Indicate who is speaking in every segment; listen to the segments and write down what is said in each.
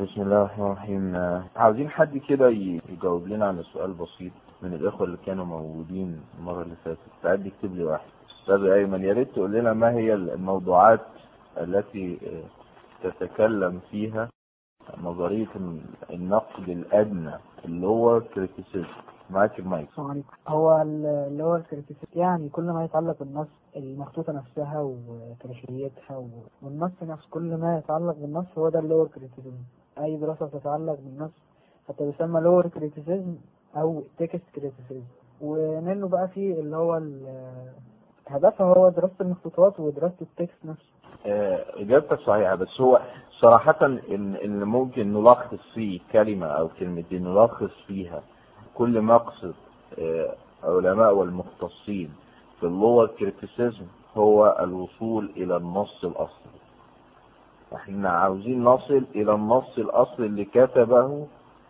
Speaker 1: بسم الله الرحمن الرحيم. عاوزين حد كده يجاوب لنا على سؤال بسيط من الإخوة اللي كانوا موجودين المرة اللي فاتت. تعال يكتب لي واحد. أستاذ أيمن، يا ريت تقول لنا ما هي الموضوعات التي تتكلم فيها نظرية النقد الأدنى اللي هو كريتيسيزم. معاك المايك.
Speaker 2: السلام عليكم. هو اللي هو الكريتيسيزم يعني كل ما يتعلق بالنص، المخطوطة نفسها وتاريخيتها والنص نفسه، كل ما يتعلق بالنص هو ده اللي هو الكريتيسيزم. أي دراسة تتعلق بالنص حتى يسمى لور كريتيسيزم أو تكست كريتيسيزم. ومنه بقى فيه اللي هو هدفها هو دراسة المخطوطات ودراسة التكست نفسه.
Speaker 1: إجابتك صحيحة، بس هو صراحة إن ممكن نلخص فيه كلمة أو كلمتين، نلخص فيها كل مقصد علماء والمختصين في اللور كريتيسيزم هو الوصول إلى النص الأصلي. احنا عاوزين نصل إلى النص الأصلي اللي كتبه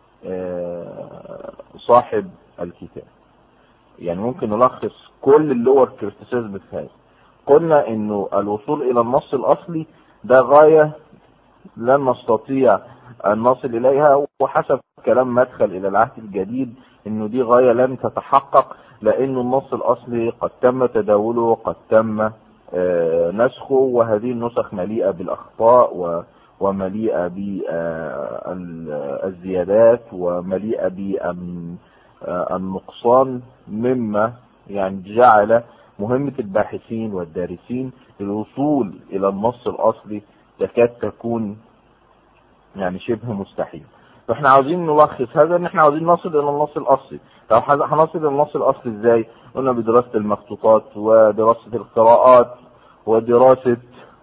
Speaker 1: صاحب الكتاب. يعني ممكن نلخص كل اللور كريتيسيزم في هذا. قلنا انه الوصول الى النص الاصلي ده غاية لن نستطيع ان نصل اليها، وحسب كلام مدخل الى العهد الجديد انه دي غاية لن تتحقق، لانه النص الاصلي قد تم تداوله، قد تم نسخه، وهذه النسخ مليئة بالاخطاء ومليئة بالزيادات ومليئة بالنقصان، مما يعني جعل مهمة الباحثين والدارسين الوصول إلى النص الأصلي تكاد تكون يعني شبه مستحيل. فاحنا عاوزين نلخص هذا ان احنا عاوزين نصل إلى النص الأصلي. طب هنصل إلى النص الأصلي ازاي؟ قلنا بدراسة المخطوطات ودراسة القراءات ودراسة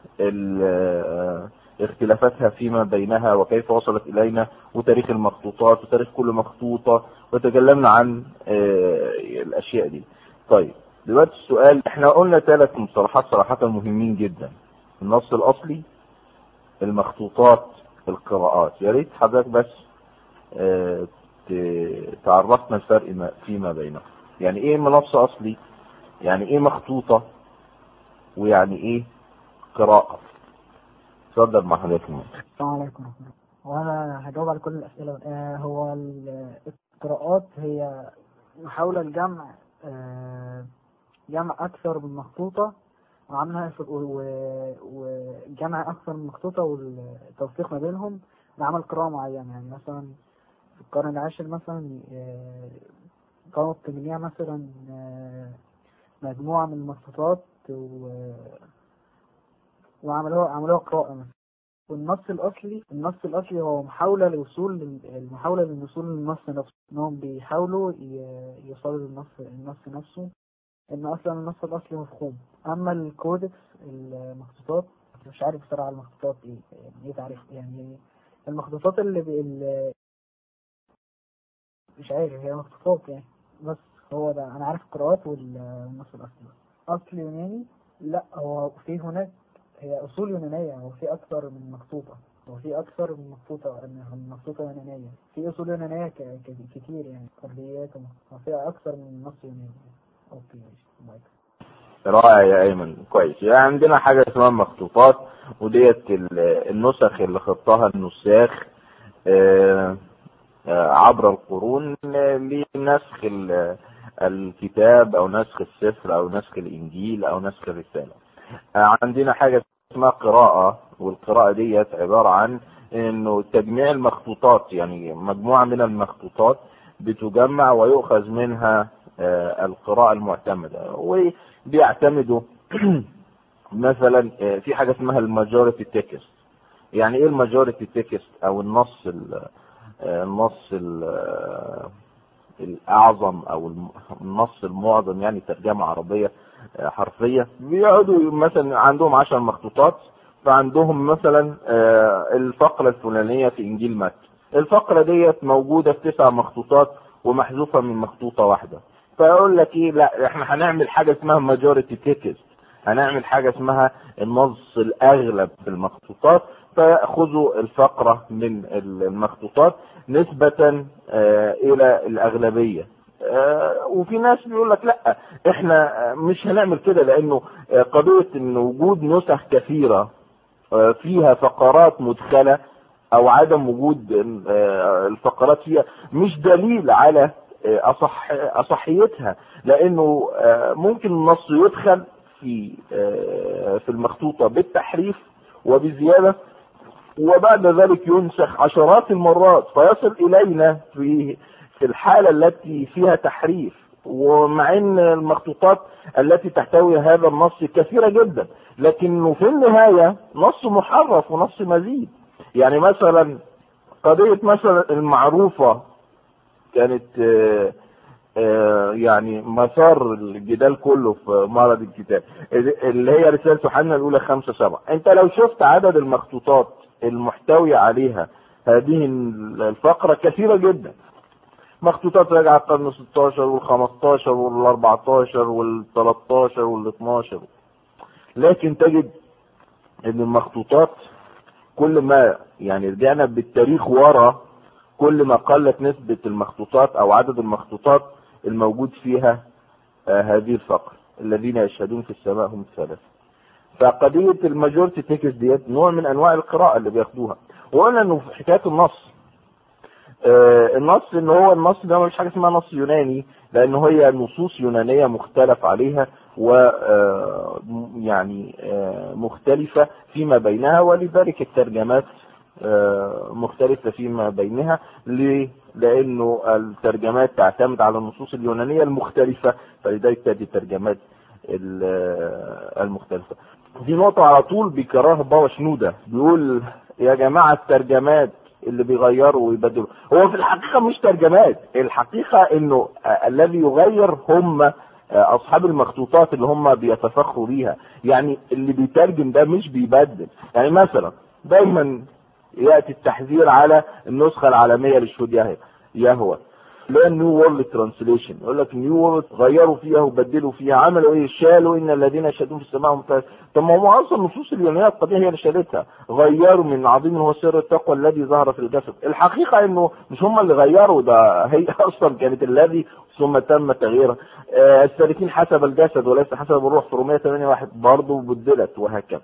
Speaker 1: اختلافاتها فيما بينها وكيف وصلت إلينا، وتاريخ المخطوطات وتاريخ كل مخطوطة، وتكلمنا عن الأشياء دي. طيب دلوقتي السؤال، احنا قلنا 3 مصطلحات صراحة مهمين جدا: النص الأصلي، المخطوطات، القراءات. يا ريت حضرتك بس تعرفنا الفرق فيما بينهم. يعني ايه نص أصلي، يعني ايه مخطوطة، ويعني ايه قراءة. اتفضل مع حضرتك.
Speaker 2: السلام عليكم. وانا هجاوب على كل الأسئلة. هو القراءات هي محاولة لجمع جمع أكثر من مخطوطة وعملها وجمع أكثر من مخطوطة والتوثيق ما بينهم لعمل قراءة معينة. يعني مثلا في القرن العاشر مثلا قاموا بتجميع مثلا مجموعة من المخطوطات وعملوها قراءة مثلا. والنص الأصلي هو محاولة للوصول للنص نفسه، إنهم بيحاولوا يوصلوا للنص نفسه، إن أصلا النص الأصلي مفهوم. أما الكودكس المخطوطات مش عارف بصراحة المخطوطات إيه تعرف يعني المخطوطات اللي مش عارف هي مخطوطات يعني. بس هو ده أنا عارف القراءات والنص الأصلي. أصل يوناني لا، هو في هناك هي أصول يونانية، هو في أكثر من مخطوطة، مخطوطة يونانية، في أصول يونانية كتير يعني كرديات، وفيها أكثر من نص يوناني. أوكي ماشي.
Speaker 1: رائع يا أيمن، كويس. يعني عندنا حاجة اسمها مخطوطات، وديت النسخ اللي خطها النساخ عبر القرون لنسخ الكتاب أو نسخ السفر أو نسخ الإنجيل أو نسخ الرسالة. عندنا حاجة اسمها قراءة، والقراءة ديت عبارة عن انه تجميع المخطوطات، يعني مجموعة من المخطوطات بتجمع ويؤخذ منها القراءة المعتمدة، وبيعتمدوا مثلا في حاجة اسمها الماجوريتي تكست. يعني ايه الماجوريتي تكست او النص الأعظم أو النص المعظم، يعني ترجمة عربية حرفية. بيقعدوا مثلا عندهم 10 مخطوطات، فعندهم مثلا الفقرة الفلانية في إنجيل متى، الفقرة ديت موجودة في 9 مخطوطات ومحذوفة من مخطوطة واحدة. فيقول لك ايه، لا احنا هنعمل حاجة اسمها ماجوريتي تكست، هنعمل حاجة اسمها النص الأغلب في المخطوطات، فيأخذوا الفقرة من المخطوطات نسبة إلى الأغلبية. وفي ناس بيقول لك لا احنا مش هنعمل كده، لأنه قضية إن وجود نسخ كثيرة فيها فقرات مدخلة او عدم وجود الفقرات فيها مش دليل على اصحيتها، لانه ممكن النص يدخل في المخطوطة بالتحريف وبزيادة، وبعد ذلك ينسخ عشرات المرات فيصل الينا في الحالة التي فيها تحريف، ومع ان المخطوطات التي تحتوي هذا النص كثيرة جدا، لكنه في النهاية نص محرف ونص مزيد. يعني مثلا قضية مثلا المعروفة كانت يعني مسار الجدال كله في معرض الكتاب، اللي هي رسالة يوحنا الأولى 5:7. انت لو شفت عدد المخطوطات المحتوية عليها هذه الفقرة كثيرة جدا، مخطوطات راجعة القرن 16 وال15 وال14 وال13 وال12، لكن تجد ان المخطوطات كل ما يعني رجعنا بالتاريخ ورا كل ما قلت نسبة المخطوطات او عدد المخطوطات الموجود فيها هذه الفقرة، الذين يشهدون في السماء هم الثلاثة. فقضية الماجورتي تيكس ديت نوع من انواع القراءة اللي بياخدوها. وقلنا انه في حكاية النص ان هو النص ده مش حاجة اسمها نص يوناني، لانه هي نصوص يونانية مختلف عليها و يعني مختلفة فيما بينها، ولذلك الترجمات مختلفة فيما بينها. ليه؟ لانه الترجمات تعتمد على النصوص اليونانية المختلفة، فلذلك تأتي الترجمات المختلفة. دي نقطة على طول بيكررها بابا شنودة، بيقول يا جماعة الترجمات اللي بيغيروا ويبدلوا هو في الحقيقة مش ترجمات، الحقيقة انه الذي يغير هم اصحاب المخطوطات اللي هم بيتفخروا بيها. يعني اللي بيترجم ده مش بيبدل. يعني مثلا دايما يأتي التحذير على النسخة العالمية للشهود يهوه، لا نيو وورلد ترانسليشن، يقول لك نيو وورلد غيروا فيها وبدلوا فيها، عملوا ايه؟ شالوا ان الذين يشهدون في السماء هم ثلاثة. طب ما هو اصلا النصوص اليونانيه القديمه هي اللي شالتها، غيروا من عظيم هو سر التقوى الذي ظهر في الجسد. الحقيقه انه مش هم اللي غيروا، ده هي اصلا كانت الذي ثم تم تغييرها. السالكين حسب الجسد وليس حسب الروح في رومية 8:1 برضه بدلت، وهكذا.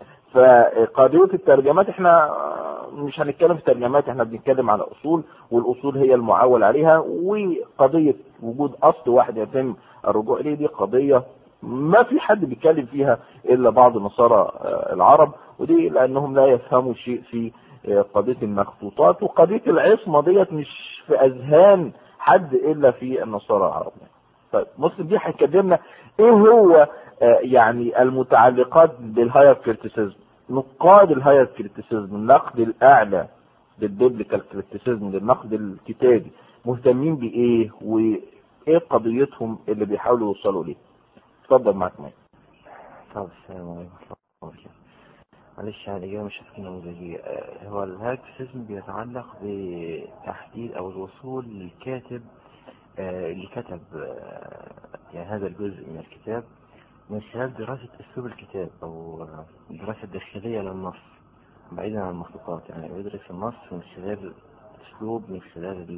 Speaker 1: فقضية الترجمات احنا مش هنتكلم في ترجمات، احنا بنتكلم على اصول، والاصول هي المعول عليها. وقضية وجود اصل واحد يتم الرجوع اليه دي قضية ما في حد بيتكلم فيها الا بعض النصارى العرب، ودي لانهم لا يفهموا شيء في قضية المخطوطات، وقضية العصمة ديت مش في اذهان حد الا في النصارى العرب. طيب مسلم دي هيكلمنا ايه هو يعني المتعلقات بالهاير كريتيسيزم. نقاد الهاير كريتيسيزم، النقد الاعلى للبيبليكال كريتيسيزم، للنقد الكتابي، مهتمين بايه وايه قضيتهم اللي بيحاولوا يوصلوا ليه؟ اتفضل معاك مايك.
Speaker 3: طب السلام عليكم ورحمة الله وبركاته. معلش على الإجابة مش هتكون نموذجية. هو الهاير كريتيسيزم بيتعلق بتحديد أو الوصول للكاتب اللي كتب يعني هذا الجزء من الكتاب من خلال دراسة أسلوب الكتاب أو دراسة داخلية للنص بعيدا عن المخطوطات. يعني يدرس النص من خلال أسلوب، من خلال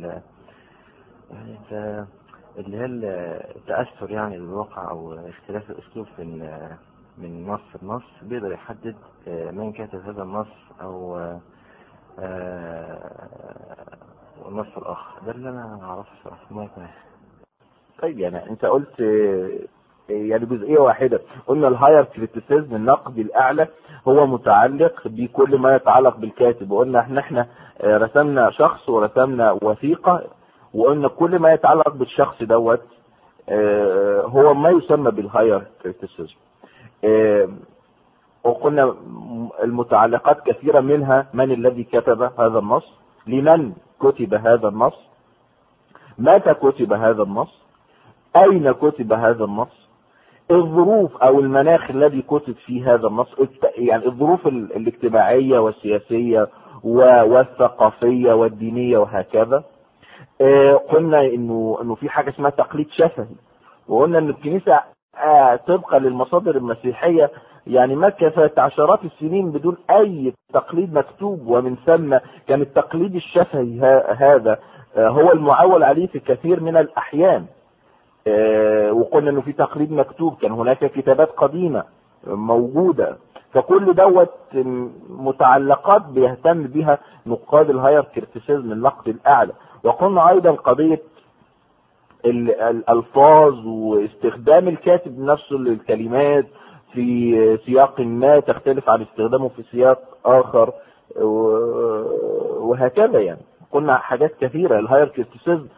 Speaker 3: يعني اللي هي التأثر يعني بالواقع أو اختلاف الأسلوب من نص لنص، بيقدر يحدد من كاتب هذا النص أو النص الآخر. ده اللي أنا أعرفه صراحة. ما يكون
Speaker 1: طيب يعني أنت قلت يعني جزئية واحدة، قلنا الهاير كريتيسيزم النقد الأعلى هو متعلق بكل ما يتعلق بالكاتب، وقلنا احنا رسمنا شخص ورسمنا وثيقة، وقلنا كل ما يتعلق بالشخص دوت هو ما يسمى بالهاير كريتيسيزم. وقلنا المتعلقات كثيرة، منها من الذي كتب هذا النص، لمن كتب هذا النص، متى كتب هذا النص، أين كتب هذا النص، الظروف أو المناخ الذي كتب فيه هذا النص، يعني الظروف الاجتماعية والسياسية والثقافية والدينية وهكذا. قلنا انه في حاجة اسمها تقليد شفهي، وقلنا ان الكنيسة طبقا للمصادر المسيحية يعني مكثت عشرات السنين بدون اي تقليد مكتوب، ومن ثم كان التقليد الشفهي هذا هو المعول عليه في كثير من الاحيان. وقلنا انه في تقليد مكتوب، كان هناك كتابات قديمة موجودة فكل دوت متعلقات بيهتم بها نقاد الهاير كريتيسيزم، النقد الاعلى. وقلنا ايضا قضية الالفاظ واستخدام الكاتب نفسه للكلمات في سياق ما تختلف عن استخدامه في سياق اخر، وهكذا. يعني قلنا حاجات كثيرة. الهاير كريتيسيزم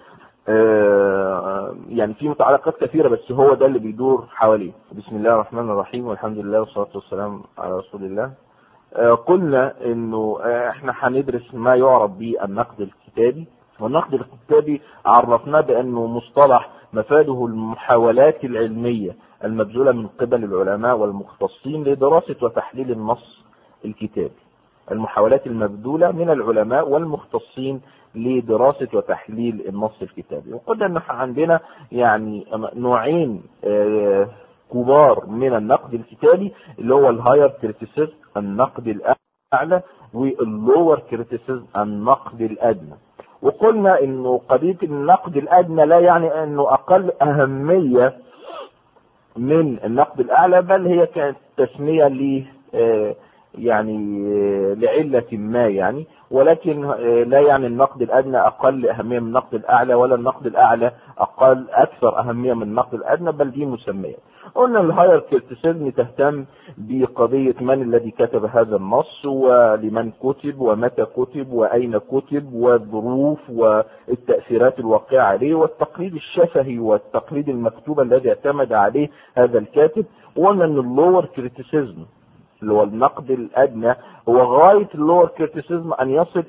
Speaker 1: يعني في متعلقات كثيرة، بس هو ده اللي بيدور حواليه. بسم الله الرحمن الرحيم، والحمد لله والصلاة والسلام على رسول الله. قلنا انه احنا هندرس ما يعرف بالنقد الكتابي. والنقد الكتابي عرفناه بانه مصطلح مفاده المحاولات العلمية المبذولة من قبل العلماء والمختصين لدراسة وتحليل النص الكتابي. المحاولات المبذولة من العلماء والمختصين لدراسة وتحليل النص الكتابي. وقلنا ان عندنا يعني نوعين كبار من النقد الكتابي، اللي هو الهاير كريتيسيزم النقد الاعلى، واللور كريتيسيزم النقد الادنى. وقلنا انه قضية النقد الادنى لا يعني انه اقل اهمية من النقد الاعلى، بل هي كانت تسمية ل يعني لعلة ما يعني، ولكن لا يعني النقد الادنى اقل اهمية من النقد الاعلى، ولا النقد الاعلى اكثر اهمية من النقد الادنى، بل دي مسميات. قلنا الهاير كريتيسيزم تهتم بقضية من الذي كتب هذا النص، ولمن كتب، ومتى كتب، واين كتب، والظروف والتأثيرات الواقعة عليه، والتقليد الشفهي والتقليد المكتوب الذي اعتمد عليه هذا الكاتب. وقلنا ان اللور كريتيسيزم اللي هو النقد الادنى هو غاية اللور كريتيسيزم ان يصل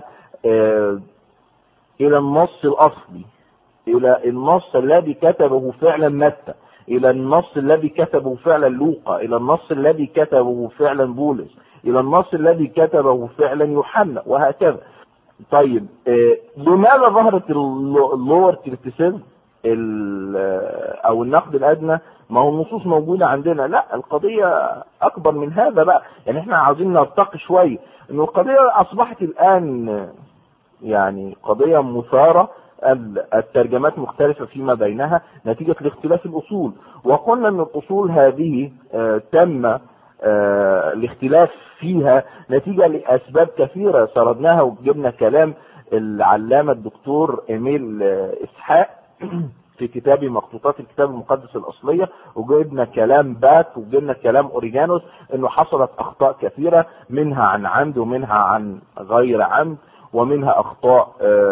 Speaker 1: الى النص الاصلي، الى النص الذي كتبه فعلا متى، الى النص الذي كتبه فعلا لوقا، الى النص الذي كتبه فعلا بولس، الى النص الذي كتبه فعلا يوحنا، وهكذا. طيب لماذا ظهرت اللور كريتيسيزم او النقد الادنى؟ ما هو النصوص موجودة عندنا. لا، القضية اكبر من هذا بقى. يعني احنا عاوزين نرتقي شوية، انه القضية اصبحت الان يعني قضية مثارة، الترجمات مختلفة فيما بينها نتيجة لاختلاف الاصول. وقلنا ان الاصول هذه تم الاختلاف فيها نتيجة لاسباب كثيرة سردناها، وجبنا كلام العلامة الدكتور إيميل إسحاق في كتاب مخطوطات الكتاب المقدس الأصلية، وجبنا كلام باك، وجبنا كلام أوريجانوس، انه حصلت اخطاء كثيرة، منها عن عمد ومنها عن غير عمد، ومنها اخطاء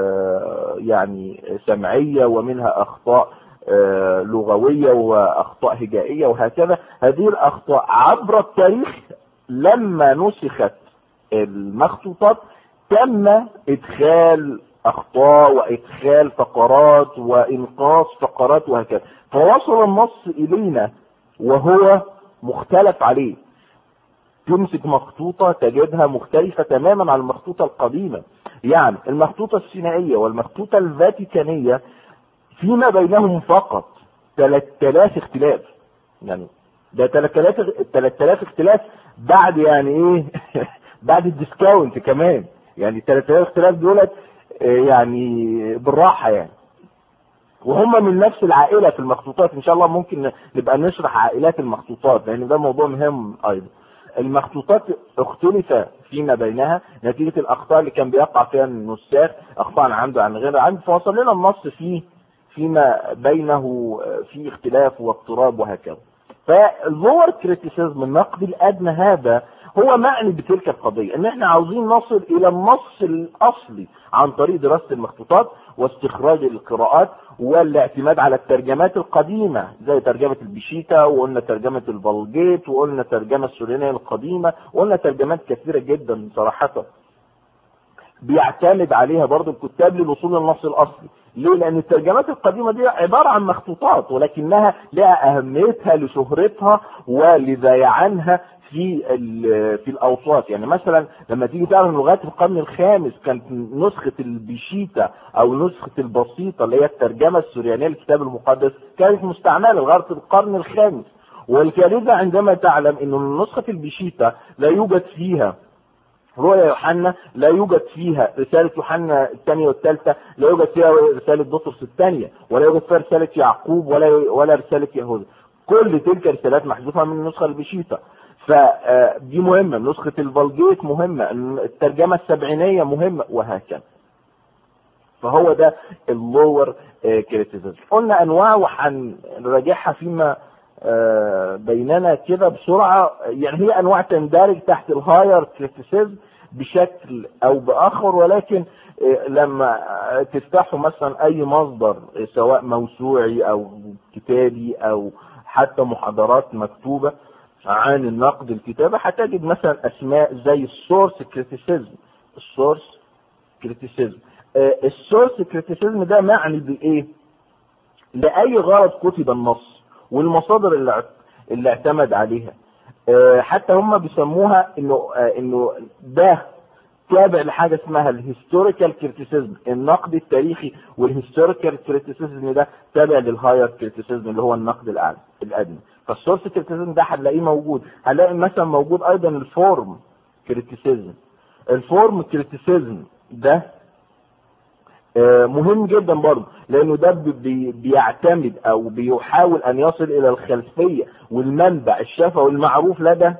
Speaker 1: يعني سمعية، ومنها اخطاء لغوية، واخطاء هجائية، وهكذا. هذه الاخطاء عبر التاريخ لما نسخت المخطوطات تم ادخال اخطاء وادخال فقرات وانقاص فقرات وهكذا، فوصل النص الينا وهو مختلف عليه. تمسك مخطوطة تجدها مختلفة تماما عن المخطوطة القديمة. يعني المخطوطة السينائية والمخطوطة الفاتيكانية فيما بينهم فقط 3000 اختلاف. يعني ده 3000 اختلاف بعد يعني ايه بعد الديسكاونت كمان. يعني 3000 اختلاف دولت يعني بالراحة يعني، وهم من نفس العائلة في المخطوطات. ان شاء الله ممكن نبقى نشرح عائلات المخطوطات، لان ده موضوع مهم ايضا. المخطوطات اختلف فيما بينها نتيجة الاخطاء اللي كان بيقع فيها النساخ، اخطاء عن عمد وعن غير عمد، فوصل لنا النص فيما بينه في اختلاف واضطراب وهكذا. فاللور كريتيسيزم النقد الادنى هذا هو معني بتلك القضية، ان احنا عاوزين نصل الى النص الاصلي عن طريق دراسة المخطوطات واستخراج القراءات والاعتماد على الترجمات القديمة زي ترجمة البشيتا، وقلنا ترجمة الفالجيت، وقلنا ترجمة السوريانية القديمة، وقلنا ترجمات كثيرة جدا صراحة بيعتمد عليها برضو الكتاب للوصول للنص الاصلي. ليه؟ لان الترجمات القديمة دي عبارة عن مخطوطات، ولكنها لها اهميتها لشهرتها ولذيعانها في الاوساط. يعني مثلا لما تيجي تعرف لغايه القرن الخامس كانت نسخة البشيتا او نسخة البسيطة اللي هي الترجمة السوريانية للكتاب المقدس كانت مستعملة لغايه القرن الخامس. والكارثة عندما تعلم ان نسخة البشيتا لا يوجد فيها رؤيا يوحنا، لا يوجد فيها رسالة يوحنا الثانية والثالثة، لا يوجد فيها رسالة بطرس الثانية، ولا يوجد فيها رسالة يعقوب ولا رسالة يهوذا. كل تلك الرسالات محذوفة من النسخة البشيتا. فدي مهمة. نسخة الفالجيت مهمة، الترجمة السبعينية مهمة، وهكذا. فهو ده اللور كريتيسيزم. قلنا انواع وهنراجعها فيما بيننا كده بسرعة. يعني هي انواع تندرج تحت الهاير كريتيسيزم بشكل او باخر، ولكن لما تفتحوا مثلا اي مصدر سواء موسوعي او كتابي او حتى محاضرات مكتوبة عن النقد الكتابة، هتجد مثلا اسماء زي السورس كريتيسيزم. السورس كريتيسيزم، السورس كريتيسيزم ده معني بايه؟ لاي غرض كتب النص والمصادر اللي اعتمد عليها. حتى هم بيسموها انه ده تابع لحاجه اسمها الهيستوريكال كريتيسيزم، النقد التاريخي. والهيستوريكال كريتيسيزم ده تابع للهاير كريتيسيزم اللي هو النقد الادنى. فالسورس كريتيسيزم ده هنلاقيه موجود. هنلاقي مثلا موجود ايضا الفورم كريتيسيزم. الفورم كريتيسيزم ده مهم جدا برضه، لانه ده بيعتمد او بيحاول ان يصل الى الخلفيه والمنبع الشفوي المعروف لدى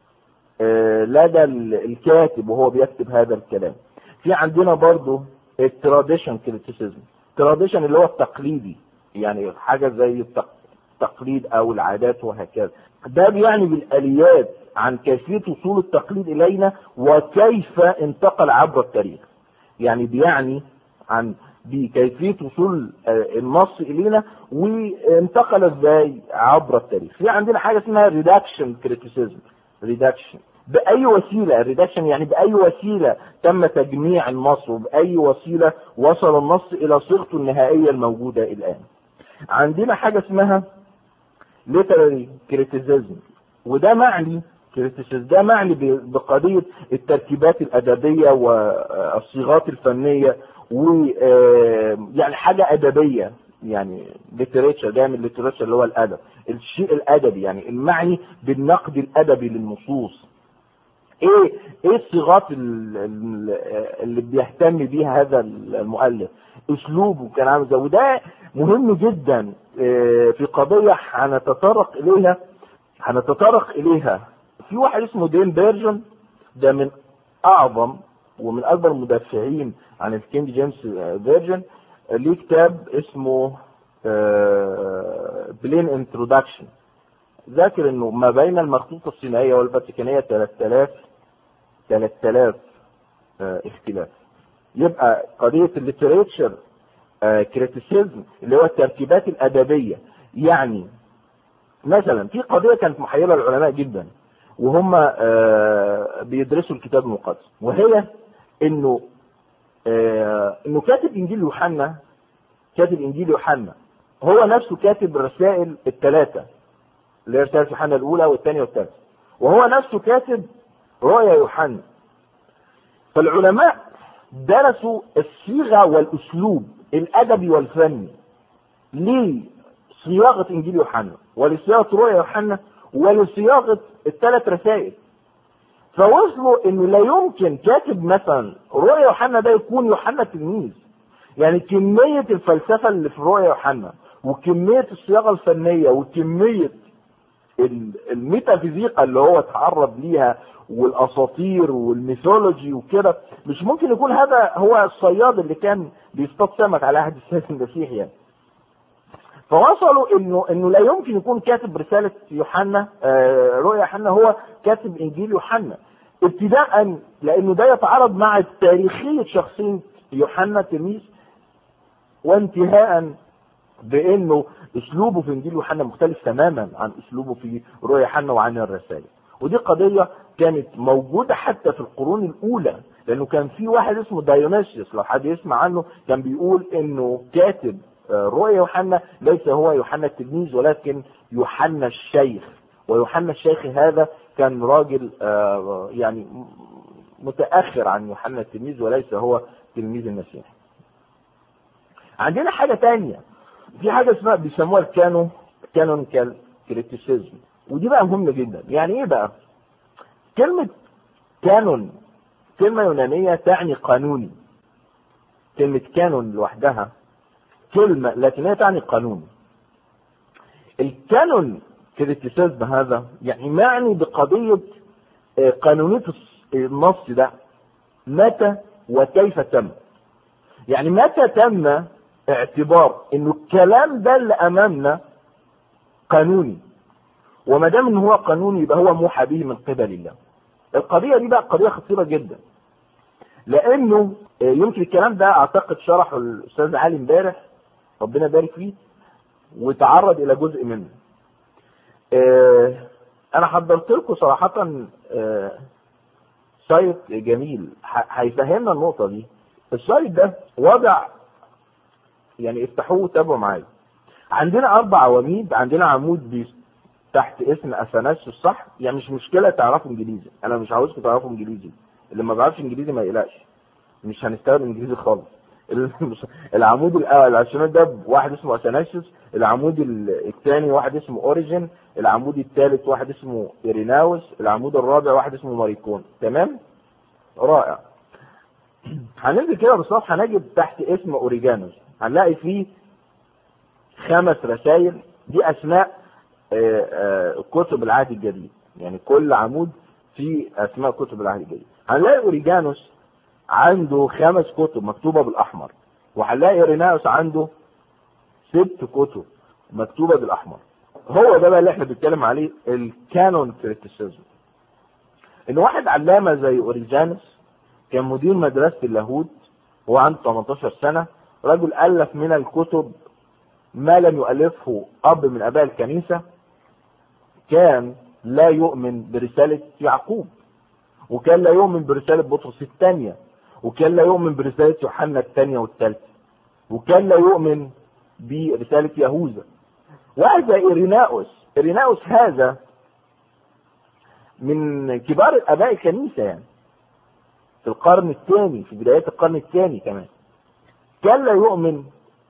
Speaker 1: الكاتب وهو بيكتب هذا الكلام. في عندنا برضه التراديشن كريتيسيزم. التراديشن اللي هو التقليدي، يعني حاجه زي التقليد او العادات وهكذا. ده بيعني بالاليات عن كيفيه وصول التقليد الينا وكيف انتقل عبر التاريخ. يعني بيعني عن بكيفيه وصول النص الينا وانتقل ازاي عبر التاريخ. في عندنا حاجه اسمها ريدكشن كريتيسيزم. ريدكشن باي وسيله، الريدكشن يعني باي وسيله تم تجميع النص، وباي وسيله وصل النص الى صيغته النهائيه الموجوده الان. عندنا حاجه اسمها ليتراري كريتيسيزم، وده معني كريتيسيزم ده معني بقضيه التركيبات الادبيه والصيغات الفنيه، ويعني حاجه ادبيه، يعني ليتريتشر جاي من الليتريتشر اللي هو الادب، الشيء الادبي، يعني المعني بالنقد الادبي للنصوص. ايه الصيغات اللي بيهتم بيها هذا المؤلف، اسلوبه كان عامل ازاي. وده مهم جدا في قضيه هنتطرق اليها. في واحد اسمه دين بيرجن، ده من اعظم ومن اكبر المدافعين عن الكينج جيمس فيرجن. ليه كتاب اسمه بلين انترودكشن. ذاكر انه ما بين المخطوطه الصينيه والفاتيكانيه 3000 اختلاف. يبقى قضيه الليتريتشر كريتيسيزم اللي هو التركيبات الادبيه. يعني مثلا في قضيه كانت محيره العلماء جدا وهم بيدرسوا الكتاب المقدس، وهي انه كاتب انجيل يوحنا هو نفسه كاتب الرسائل الثلاثه اللي هي رساله يوحنا الاولى والثانيه والثالثه، وهو نفسه كاتب رؤيا يوحنا. فالعلماء درسوا الصيغه والاسلوب الادبي والفني لصياغه انجيل يوحنا ولصياغه رؤيا يوحنا ولصياغه الثلاث رسائل. فوصلوا انه لا يمكن كاتب مثلا رؤيا يوحنا ده يكون يوحنا التلميذ. يعني كميه الفلسفه اللي في رؤيا يوحنا وكميه الصياغه الفنيه وكميه الميتافيزيقا اللي هو اتعرض ليها والاساطير والميثولوجي وكده، مش ممكن يكون هذا هو الصياد اللي كان بيصطاد سمك على عهد السيد المسيح يعني. فوصلوا انه لا يمكن يكون كاتب رساله يوحنا رؤيا يوحنا هو كاتب انجيل يوحنا، ابتداء لانه ده يتعارض مع تاريخيه شخصيه يوحنا التلميذ، وانتهاء بانه اسلوبه في انجيل يوحنا مختلف تماما عن اسلوبه في رؤيا يوحنا وعن الرسائل. ودي قضيه كانت موجوده حتى في القرون الاولى، لانه كان في واحد اسمه دايونيسيوس لو حد يسمع عنه، كان بيقول انه كاتب رؤيا يوحنا ليس هو يوحنا التلميذ ولكن يوحنا الشيخ. ويوحنا الشيخ هذا كان راجل يعني متاخر عن يوحنا التلميذ وليس هو تلميذ المسيح. عندنا حاجه ثانيه، في حاجه اسمها بيسموها كانونيكال كريتيسيزم، ودي بقى مهمه جدا. يعني ايه بقى كلمه كانون؟ كلمه يونانيه تعني قانوني. كلمه كانون لوحدها كلمه لاتينيه تعني قانون. الكانون كريتيسيزم هذا يعني معني بقضية قانونية النص ده متى وكيف تم. يعني متى تم اعتبار انه الكلام ده اللي امامنا قانوني، وما دام ان هو قانوني يبقى هو موحى به من قبل الله. القضية دي بقى قضية خطيرة جدا، لانه يمكن الكلام ده اعتقد شرحه الاستاذ علي امبارح ربنا يبارك فيه وتعرض الى جزء منه. انا حضرت لكم صراحة سايت جميل هيفهمنا النقطة دي. السايت ده وضع يعني افتحوه وتابعوا معايا. عندنا 4 عواميد، عندنا عمود تحت اسم اثناسيوس، صح؟ يعني مش مشكلة تعرفوا انجليزي، انا مش عاوزكم تعرفوا انجليزي، اللي ما بيعرفش انجليزي ما يقلقش، مش هنستخدم انجليزي خالص. العمود الاول عشان ده واحد اسمه اثناسيوس، العمود الثاني واحد اسمه اوريجين، العمود الثالث واحد اسمه ايريناوس، العمود الرابع واحد اسمه ماريكون. تمام؟ رائع. هننزل كده بالصف هنجد تحت اسم اوريجانوس هنلاقي فيه 5 رسائل، دي اسماء كتب العهد الجديد، يعني كل عمود فيه اسماء كتب العهد الجديد. هنلاقي اوريجانوس عنده 5 كتب مكتوبة بالاحمر، وهنلاقي ايريناوس عنده 6 كتب مكتوبة بالاحمر. هو ده بقى اللي احنا بنتكلم عليه الكانون كريتيسيزم. ان واحد علامة زي اوريجانوس كان مدير مدرسة اللاهوت وهو عنده 18 سنة، رجل ألف من الكتب ما لم يؤلفه أب من أباء الكنيسة. كان لا يؤمن برسالة يعقوب، وكان لا يؤمن برسالة بطرس الثانية، وكان لا يؤمن برسالة يوحنا الثانية والثالثة، وكان لا يؤمن برسالة يهوذا. واحد زي إيريناوس هذا من كبار الآباء الكنيسة، يعني في القرن الثاني، في بدايات القرن الثاني كمان. كان لا يؤمن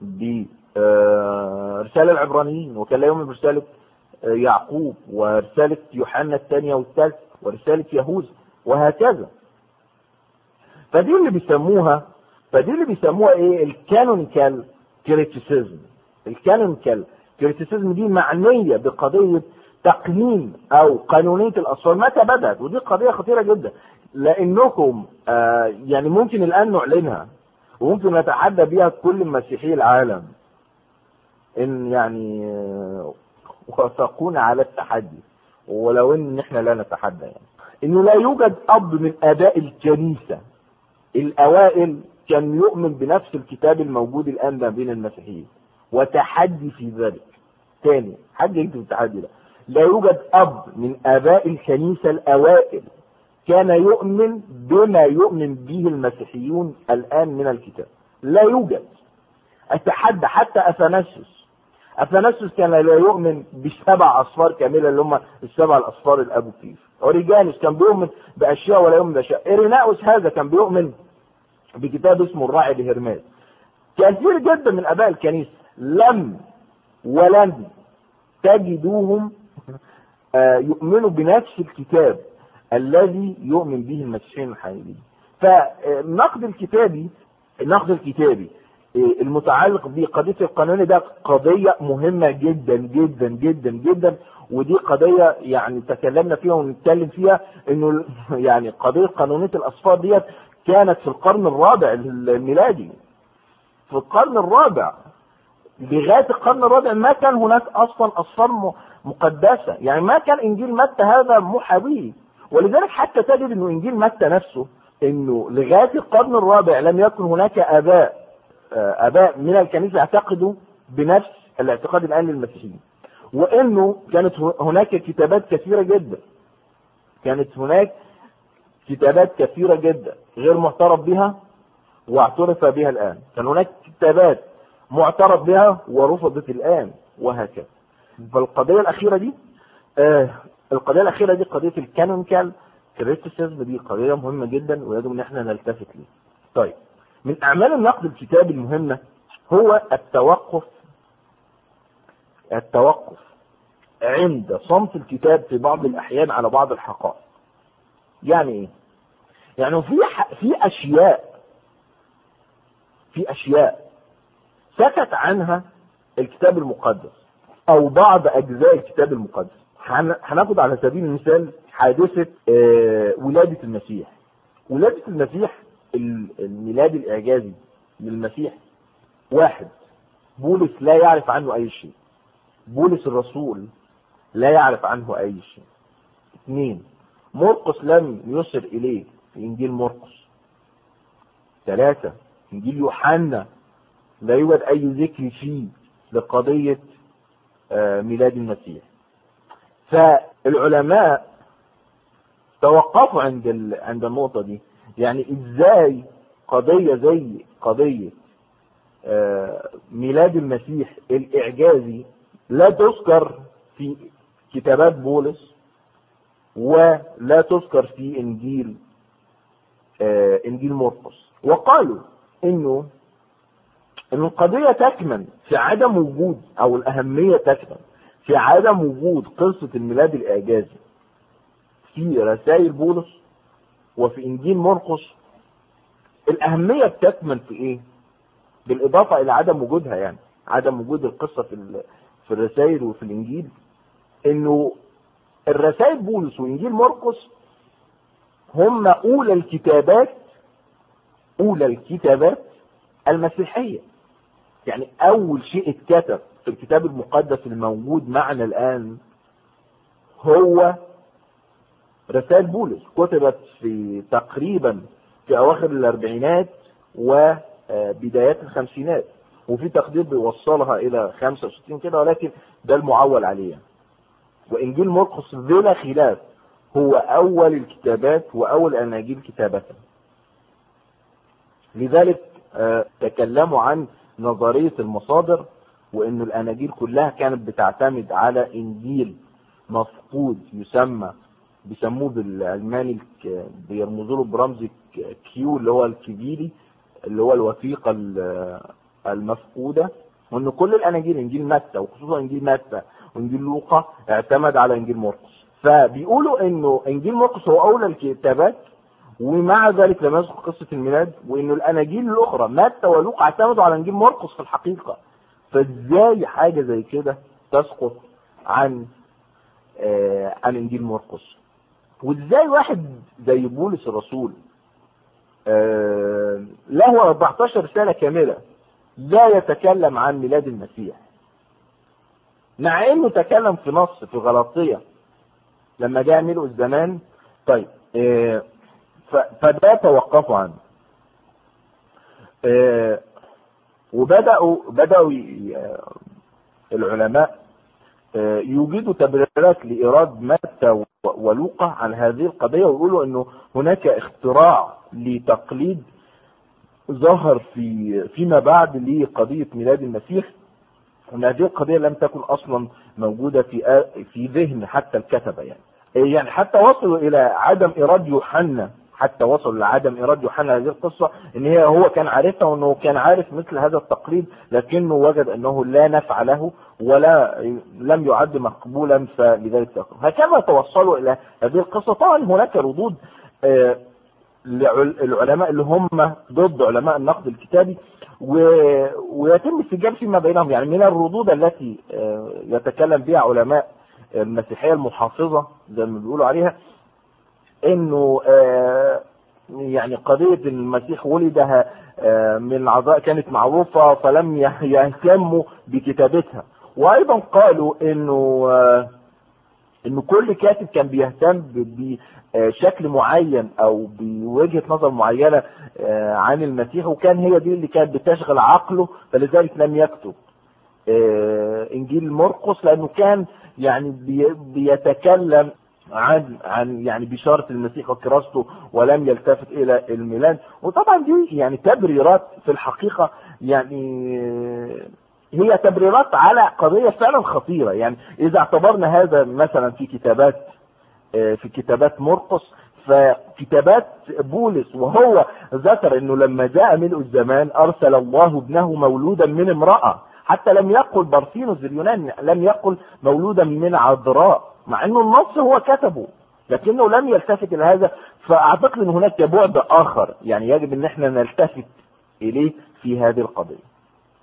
Speaker 1: برسالة العبرانيين، وكان لا يؤمن برسالة يعقوب ورسالة يوحنا الثانية والثالثة ورسالة يهوذا وهكذا. فدي اللي بيسموها ايه؟ الكانونيكال كريتيسيزم. الكانونيكال كريتيسيزم دي معنية بقضية تقنين او قانونية الاسفار متى بدأت، ودي قضية خطيرة جدا، لانكم يعني ممكن الان نعلنها وممكن نتحدى بها كل مسيحي العالم، ان يعني وافقونا على التحدي، ولو ان احنا لا نتحدى، يعني انه لا يوجد اب من اباء الكنيسة الاوائل كان يؤمن بنفس الكتاب الموجود الان ما بين المسيحيين، وتحدي في ذلك. تاني حد يكتب التحدي ده. لا يوجد اب من اباء الكنيسة الاوائل كان يؤمن بما يؤمن به المسيحيون الان من الكتاب. لا يوجد. اتحدى حتى اثناسيوس كان لا يؤمن ب7 أصفار كاملة اللي هم ال7 الأصفار الابوكريف. اوريجانوس كان بيؤمن باشياء ولا يؤمن باشياء. ايريناوس هذا كان بيؤمن بكتاب اسمه الراعي لهرماس. كثير جدا من اباء الكنيسة ولن تجدوهم يؤمنوا بنفس الكتاب الذي يؤمن به المسيحيين الحقيقيين. فالنقد الكتابي المتعلق بقضية القانون ده قضية مهمة جدا جدا جدا جدا، ودي قضية يعني تكلمنا فيها ونتكلم فيها، انه يعني قضية قانونية الأصفار ديت كانت في القرن الرابع الميلادي. في القرن الرابع لغاية القرن الرابع ما كان هناك اصلا أصفار مقدسة، يعني ما كان انجيل متى هذا موحى به. ولذلك حتى تجد انه انجيل متى نفسه انه لغاية القرن الرابع لم يكن هناك اباء من الكنيسة يعتقدوا بنفس الاعتقاد الان للمسيحيين، وانه كانت هناك كتابات كثيرة جدا غير معترف بها واعترف بها الان. كان هناك كتابات معترف بها ورفضت الان وهكذا. فالقضية الأخيرة دي قضية الكانونيكال كريتيسيزم، دي قضية مهمة جدا ويجب ان احنا نلتفت ليه. طيب، من اعمال النقد الكتابي المهمة هو التوقف عند صمت الكتاب في بعض الاحيان على بعض الحقائق. يعني ايه؟ يعني في اشياء سكت عنها الكتاب المقدس، او بعض اجزاء الكتاب المقدس. هناخد على سبيل المثال حادثة ولادة المسيح. ولادة المسيح، الميلاد الاعجازي للمسيح، واحد، بولس لا يعرف عنه اي شيء، بولس الرسول لا يعرف عنه اي شيء. اثنين، مرقس لم يشر اليه في انجيل مرقس. ثلاثة، انجيل يوحنا لا يوجد اي ذكر فيه لقضية ميلاد المسيح. فالعلماء توقفوا عند النقطة دي. يعني ازاي قضية زي قضية ميلاد المسيح الاعجازي لا تذكر في كتابات بولس ولا تذكر في انجيل مرقس؟ وقالوا انه القضية تكمن في عدم وجود، او الاهمية تكمن في عدم وجود قصة الميلاد الاعجازي في رسائل بولس وفي انجيل مرقس. الاهمية بتكمن في ايه؟ بالاضافة الى عدم وجودها، يعني عدم وجود القصة في الرسائل وفي الانجيل، انه الرسائل بولس وانجيل مرقس هم اولى الكتابات المسيحية. يعني اول شيء اتكتب في الكتاب المقدس الموجود معنا الان هو رسائل بولس، كتبت في تقريبا في اواخر الاربعينات وبدايات الخمسينات، وفي تقدير بيوصلها الى 65 كده، ولكن ده المعول عليه. وانجيل مرقس بلا خلاف هو اول الكتابات واول الاناجيل كتابة. لذلك تكلموا عن نظرية المصادر، وان الاناجيل كلها كانت بتعتمد على انجيل مفقود بيسموه بالالماني، بيرمزوا له برمز كيو اللي هو الكبيري، اللي هو الوثيقة المفقودة. وان كل الاناجيل، انجيل متى وخصوصا انجيل متى وانجيل لوقا، اعتمد على انجيل مرقس. فبيقولوا انه انجيل مرقس هو اولى الكتابات، ومع ذلك لم يذكر قصة الميلاد، وانه الاناجيل الاخرى متى ولوقا اعتمدوا على انجيل مرقس في الحقيقة. فازاي حاجة زي كده تسقط عن انجيل مرقس؟ وازاي واحد زي بولس الرسول له 14 رسالة كاملة لا يتكلم عن ميلاد المسيح، مع انه تكلم في نص في غلاطية لما جاء ملء الزمان؟ طيب فده توقفوا عنه. وبدأوا العلماء يوجدوا تبريرات لإيراد متى ولوقا عن هذه القضية، ويقولوا انه هناك اختراع لتقليد ظهر فيما بعد لقضية ميلاد المسيح، وان هذه القضية لم تكن اصلا موجودة في ذهن حتى الكتبة. يعني حتى وصلوا الى عدم ايراد يوحنا، هذه القصة، ان هو كان عارفها، وانه كان عارف مثل هذا التقليد، لكنه وجد انه لا نفع له ولا لم يعد مقبولا، فلذلك تركه. هكذا توصلوا الى هذه القصة. طبعا هناك ردود العلماء اللي هم ضد علماء النقد الكتابي، ويتم السجال فيما بينهم. يعني من الردود التي يتكلم بها علماء المسيحية المحافظة زي ما بيقولوا عليها، انه يعني قضية المسيح ولدها من عذراء كانت معروفة فلم يهتموا بكتابتها. وايضا قالوا انه كل كاتب كان بيهتم بشكل معين او بوجهة نظر معينة عن المسيح، وكان هي دي اللي كانت بتشغل عقله، فلذلك لم يكتب انجيل مرقس، لانه كان يعني بيتكلم عن يعني بشارة المسيح وكراسته، ولم يلتفت الى الميلاد. وطبعا دي يعني تبريرات في الحقيقة، يعني هي تبريرات على قضية فعلا خطيرة. يعني اذا اعتبرنا هذا مثلا في كتابات مرقس، فكتابات بولس وهو ذكر انه لما جاء ملء الزمان ارسل الله ابنه مولودا من امرأة، حتى لم يقل بارثينوس اليوناني، لم يقل مولودا من عذراء، مع انه النص هو كتبه، لكنه لم يلتفت الى هذا. فاعتقد ان هناك بعد اخر يعني يجب ان احنا نلتفت اليه في هذه القضية.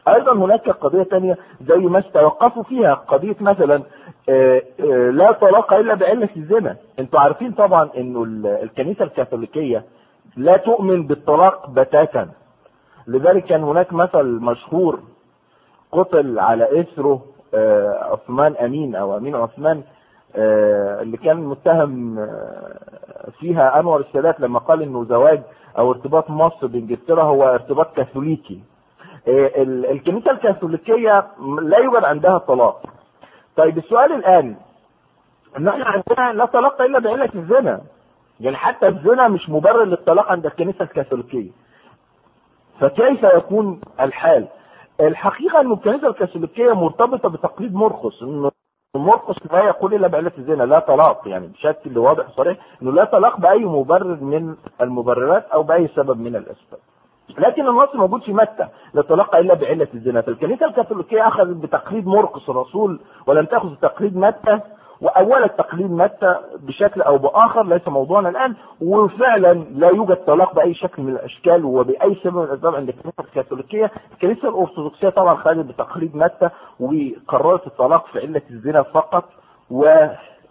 Speaker 1: ايضا هناك قضية تانية زي ما توقفوا فيها قضية مثلا لا طلاق الا بعلة الزنا. انتوا عارفين طبعا انه الكنيسة الكاثوليكية لا تؤمن بالطلاق بتاتا، لذلك كان هناك مثل مشهور قتل على اثره عثمان امين او امين عثمان، اللي كان متهم فيها انور السادات لما قال انه زواج او ارتباط مصر بانجلترا هو ارتباط كاثوليكي. الكنيسة الكاثوليكية لا يوجد عندها طلاق. طيب السؤال الان ان احنا عندنا لا طلاق الا بعلة الزنا، يعني حتى الزنا مش مبرر للطلاق عند الكنيسة الكاثوليكية، فكيف يكون الحال؟ الحقيقة ان الكنيسة الكاثوليكية مرتبطة بتقليد مرقس، انه مرقس لا يقول الا بعلة الزنا لا طلاق، يعني بشكل واضح صريح انه لا طلاق باي مبرر من المبررات او باي سبب من الاسباب. لكن النص موجود في متى لا طلاق الا بعلة الزنا. فالكنيسة الكاثوليكية اخذت بتقليد مرقس الرسول ولم تاخذ تقليد متى، واولت تقليد متى بشكل او باخر ليس موضوعنا الان، وفعلا لا يوجد طلاق باي شكل من الاشكال وباي سبب من الاسباب عند الكنيسه الكاثوليكيه. الكنيسه الارثوذكسيه طبعا خدت بتقليد متى وقررت الطلاق في عله الزنا فقط، و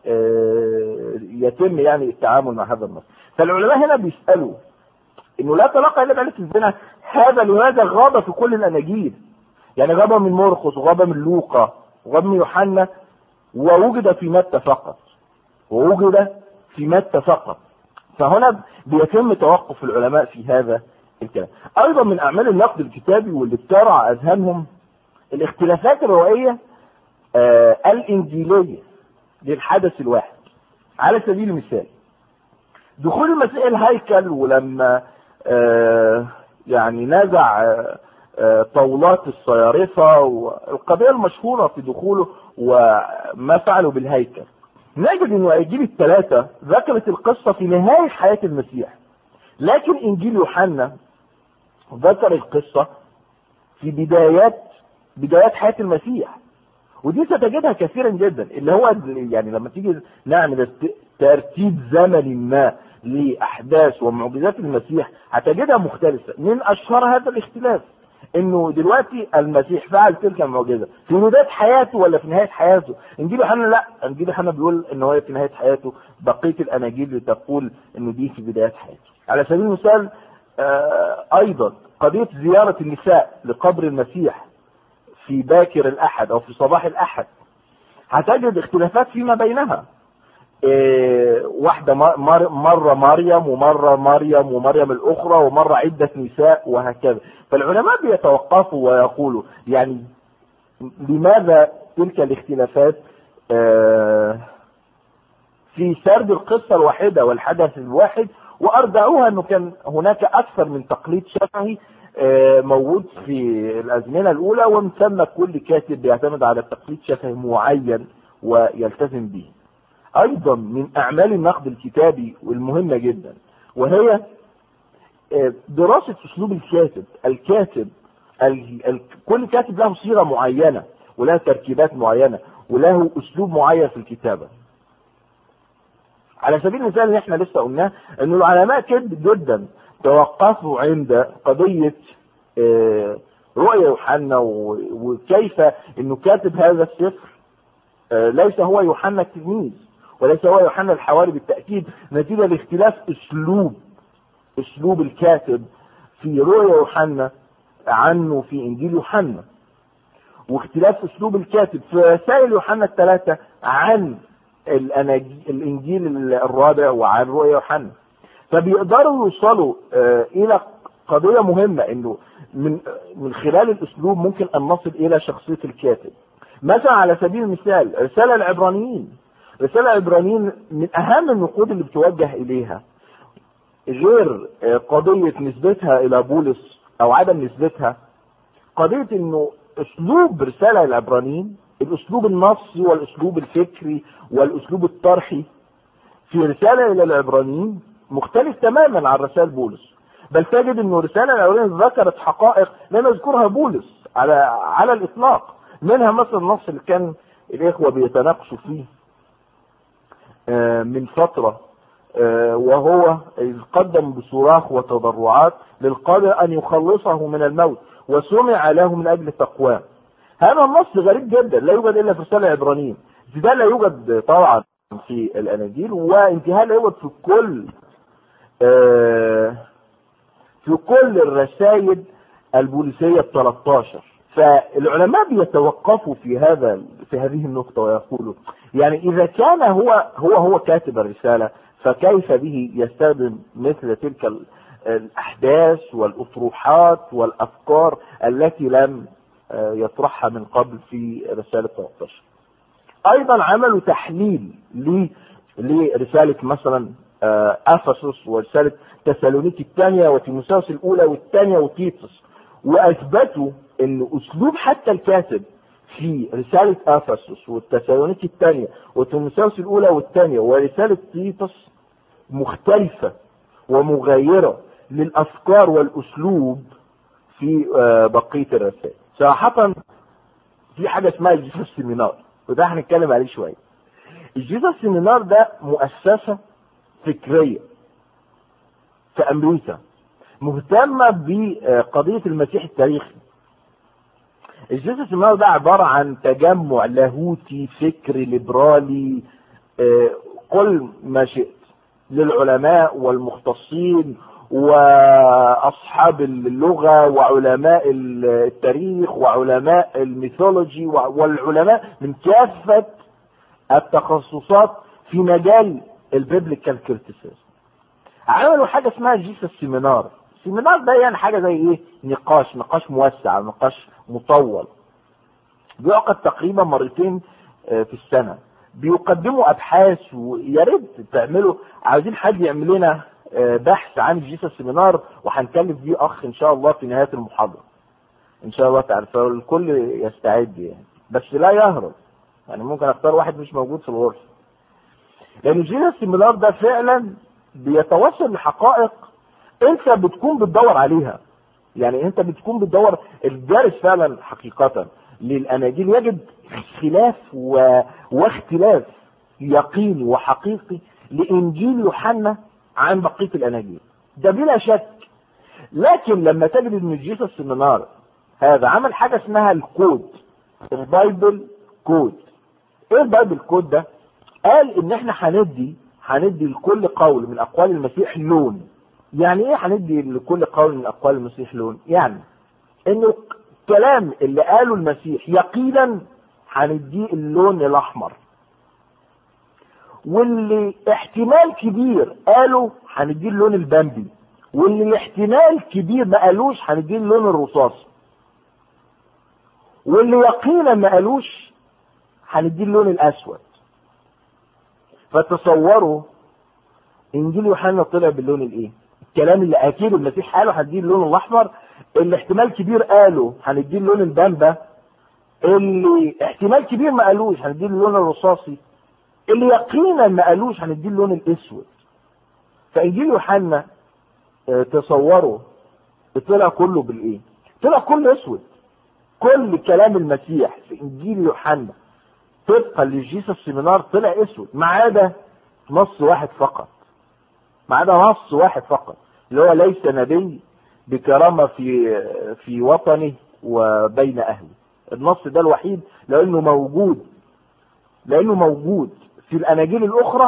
Speaker 1: يتم يعني التعامل مع هذا النص. فالعلماء هنا بيسالوا انه لا طلاق الا بعله الزنا، هذا لماذا غاب في كل الاناجيل؟ يعني غاب من مرقس وغاب من لوقا وغاب من يوحنا ووجد في متى فقط، فهنا بيتم توقف العلماء في هذا الكلام. ايضا من اعمال النقد الكتابي واللي بترعى اذهانهم الاختلافات الروائيه الانجيليه للحدث الواحد. على سبيل المثال دخول المسيح الهيكل، ولما يعني نزع طاولات الصيارفة والقضية المشهورة في دخوله وما فعلوا بالهيكل، نجد انه انجيل الثلاثة ذكرت القصة في نهاية حياة المسيح، لكن انجيل يوحنا ذكر القصة في بدايات حياة المسيح. ودي ستجدها كثيرا جدا، اللي هو يعني لما تيجي نعمل ترتيب زمني ما لأحداث ومعجزات المسيح هتجدها مختلفة. من أشهر هذا الاختلاف انه دلوقتي المسيح فعل تلك المعجزة في بداية حياته ولا في نهاية حياته. انجيل يوحنا لا، انجيل يوحنا بيقول انه هي في نهاية حياته، بقية الاناجيل بتقول انه دي في بداية حياته. على سبيل المثال ايضا قضية زيارة النساء لقبر المسيح في باكر الاحد او في صباح الاحد هتجد اختلافات فيما بينها. واحدة مرة مريم ومرة مريم ومريم الأخرى ومرة عدة نساء وهكذا. فالعلماء بيتوقفوا ويقولوا يعني لماذا تلك الاختلافات في سرد القصة الواحدة والحدث الواحد، وأرجعوها أنه كان هناك أكثر من تقليد شفهي موجود في الأزمنة الأولى، ومن ثم كل كاتب بيعتمد على تقليد شفهي معين ويلتزم به. ايضا من اعمال النقد الكتابي والمهمة جدا وهي دراسة اسلوب الكاتب. كل كاتب له صيغة معينة وله تركيبات معينة وله اسلوب معين في الكتابة. على سبيل المثال اللي احنا لسه قلناه انه العلماء جدا توقفوا عند قضية رؤيا يوحنا وكيف انه كاتب هذا السفر ليس هو يوحنا التلميذ وليس هو يوحنا الحواري بالتأكيد، نتيجة لاختلاف اسلوب الكاتب في رؤيا يوحنا عنه في انجيل يوحنا، واختلاف اسلوب الكاتب في رسائل يوحنا الثلاثة عن الانجيل الرابع وعن رؤيا يوحنا. فبيقدروا يوصلوا الى قضية مهمة انه من خلال الاسلوب ممكن ان نصل الى شخصية الكاتب. مثلا على سبيل المثال رسالة العبرانيين من اهم النقود اللي بتوجه اليها غير قضية نسبتها الى بولس او عدم نسبتها، قضية انه اسلوب رسالة العبرانيين الاسلوب النصي والاسلوب الفكري والاسلوب الطرحي في رسالة الى العبرانيين مختلف تماما عن رسائل بولس. بل تجد انه رسالة العبرانيين ذكرت حقائق لم يذكرها بولس على الاطلاق. منها مثلا النص اللي كان الاخوة بيتناقشوا فيه من فترة وهو قدم بصراخ وتضرعات للقادر أن يخلصه من الموت وسمع له من أجل تقواه. هذا النص غريب جدا، لا يوجد إلا في رسالة عبرانيين. ده لا يوجد طبعا في الأناجيل، وانتهاء لا يوجد في كل الرسائل البوليسية 13. فالعلماء بيتوقفوا في هذه النقطة ويقولوا يعني إذا كان هو كاتب الرسالة، فكيف به يستخدم مثل تلك الأحداث والأطروحات والأفكار التي لم يطرحها من قبل في رسالة 13. أيضا عملوا تحليل لرسالة مثلا أفسس ورسالة تسالونيكي الثانية وتيموثاوس الأولى والثانية وتيتوس، وأثبتوا أن أسلوب حتى الكاتب في رسالة أفسس والتسالونيكي الثانية وتيموثاوس الأولى والثانية ورسالة تيتوس مختلفة ومغايرة للأفكار والأسلوب في بقية الرسائل. صراحة في حاجة اسمها الجيسوس سيمينار، وده هنتكلم عليه شوية. الجيسوس سيمينار ده مؤسسة فكرية في أمريكا مهتمة بقضية المسيح التاريخي. الجيسوس سيمينار ده عبارة عن تجمع لاهوتي فكري ليبرالي كل ما شئت للعلماء والمختصين وأصحاب اللغة وعلماء التاريخ وعلماء الميثولوجي والعلماء من كافة التخصصات في مجال البيبليكال كريتيسيزم. عملوا حاجة اسمها جيسوس سيمينار. السيمينار ده يعني حاجة زي ايه؟ نقاش موسع، نقاش مطول، بيعقد تقريبا مرتين في السنة. بيقدموا ابحاث، ويا ريت تعملوا، عايزين حد يعمل لنا بحث عن جيسوس سيمينار وهنكلف بيه اخ ان شاء الله في نهاية المحاضرة ان شاء الله تعالى، فالكل يستعد يعني، بس لا يهرب يعني. ممكن اختار واحد مش موجود في الغرفة، لان جيسوس سيمينار ده فعلا بيتوصل لحقائق انت بتكون بتدور عليها. يعني انت بتكون بتدور، الدارس فعلا حقيقة للأناجيل يجد خلاف واختلاف يقيني وحقيقي لإنجيل يوحنا عن بقية الأناجيل، ده بلا شك. لكن لما تجد ان جيسوس سيمينار هذا عمل حاجة اسمها الكود، البايبل كود. ايه البايبل كود ده؟ قال ان احنا هندي لكل قول من اقوال المسيح لون. يعني ايه هندي لكل قول من اقوال المسيح لون؟ يعني انه الكلام اللي قاله المسيح يقينا هنديه اللون الاحمر، واللي احتمال كبير قاله هنديه اللون البامبي، واللي احتمال كبير ما قالوش هنديه اللون الرصاصي، واللي يقينا ما قالوش هنديه اللون الاسود. فتصوروا انجيل يوحنا طلع باللون الايه؟ الكلام اللي اكيد المسيح قاله هنديه اللون الاحمر، اللي احتمال كبير قاله هنديه اللون البامبا، اللي احتمال كبير ما قالوش هنديه اللون الرصاصي، اللي يقينا ما قالوش هنديه اللون الاسود. فانجيل يوحنا تصوروا طلع كله بالايه؟ طلع كله اسود. كل كلام المسيح في انجيل يوحنا طبقا لجيسوس سيمينار طلع اسود، ما عدا نص واحد فقط، اللي هو ليس نبي بكرامة في وطنه وبين اهله. النص ده الوحيد لانه موجود في الاناجيل الاخرى،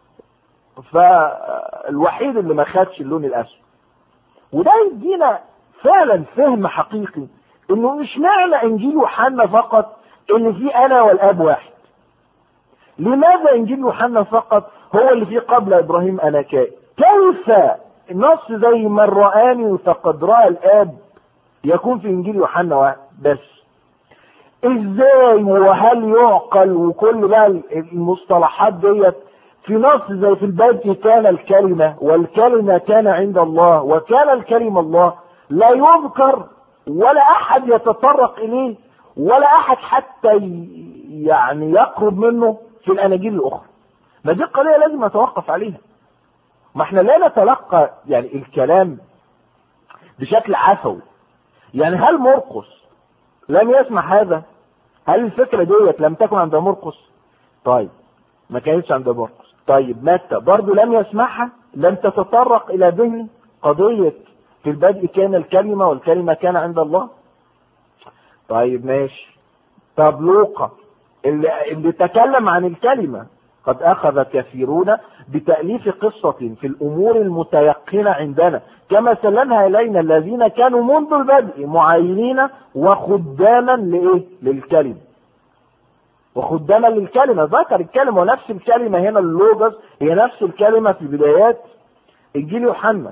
Speaker 1: فالوحيد اللي ما خدش اللون الاسود. وده يدينا فعلا فهم حقيقي انه مش معنى انجيل يوحنا فقط ان في انا والاب واحد. لماذا انجيل يوحنا فقط هو اللي فيه قبل ابراهيم انا كائن؟ كيف نص زي من رآني فقد رأى الاب يكون في انجيل يوحنا واحد بس؟ ازاي وهل يعقل؟ وكل بقى المصطلحات ديت في نص زي في البدء كان الكلمة والكلمة كان عند الله وكان الكلمة الله، لا يذكر ولا احد يتطرق اليه ولا احد حتى يعني يقرب منه في الاناجيل الاخرى. ما دي قضية لازم نتوقف عليها. ما احنا لا نتلقى يعني الكلام بشكل عفوي. يعني هل مرقس لم يسمع هذا؟ هل الفكرة ديت لم تكن عند مرقس؟ طيب ما كانتش عند مرقس. طيب متى برضه لم يسمعها، لم تتطرق الى ذهنه قضية في البدء كان الكلمة والكلمة كان عند الله. طيب ماشي. طب لوقا اللي تكلم عن الكلمة، قد أخذ كثيرون بتأليف قصة في الأمور المتيقنة عندنا كما سلمها إلينا الذين كانوا منذ البدء معينين وخداما لإيه؟ للكلمة. وخداما للكلمة، ذكر الكلمة ونفس الكلمة هنا اللوجوس هي نفس الكلمة في بدايات إنجيل يوحنا.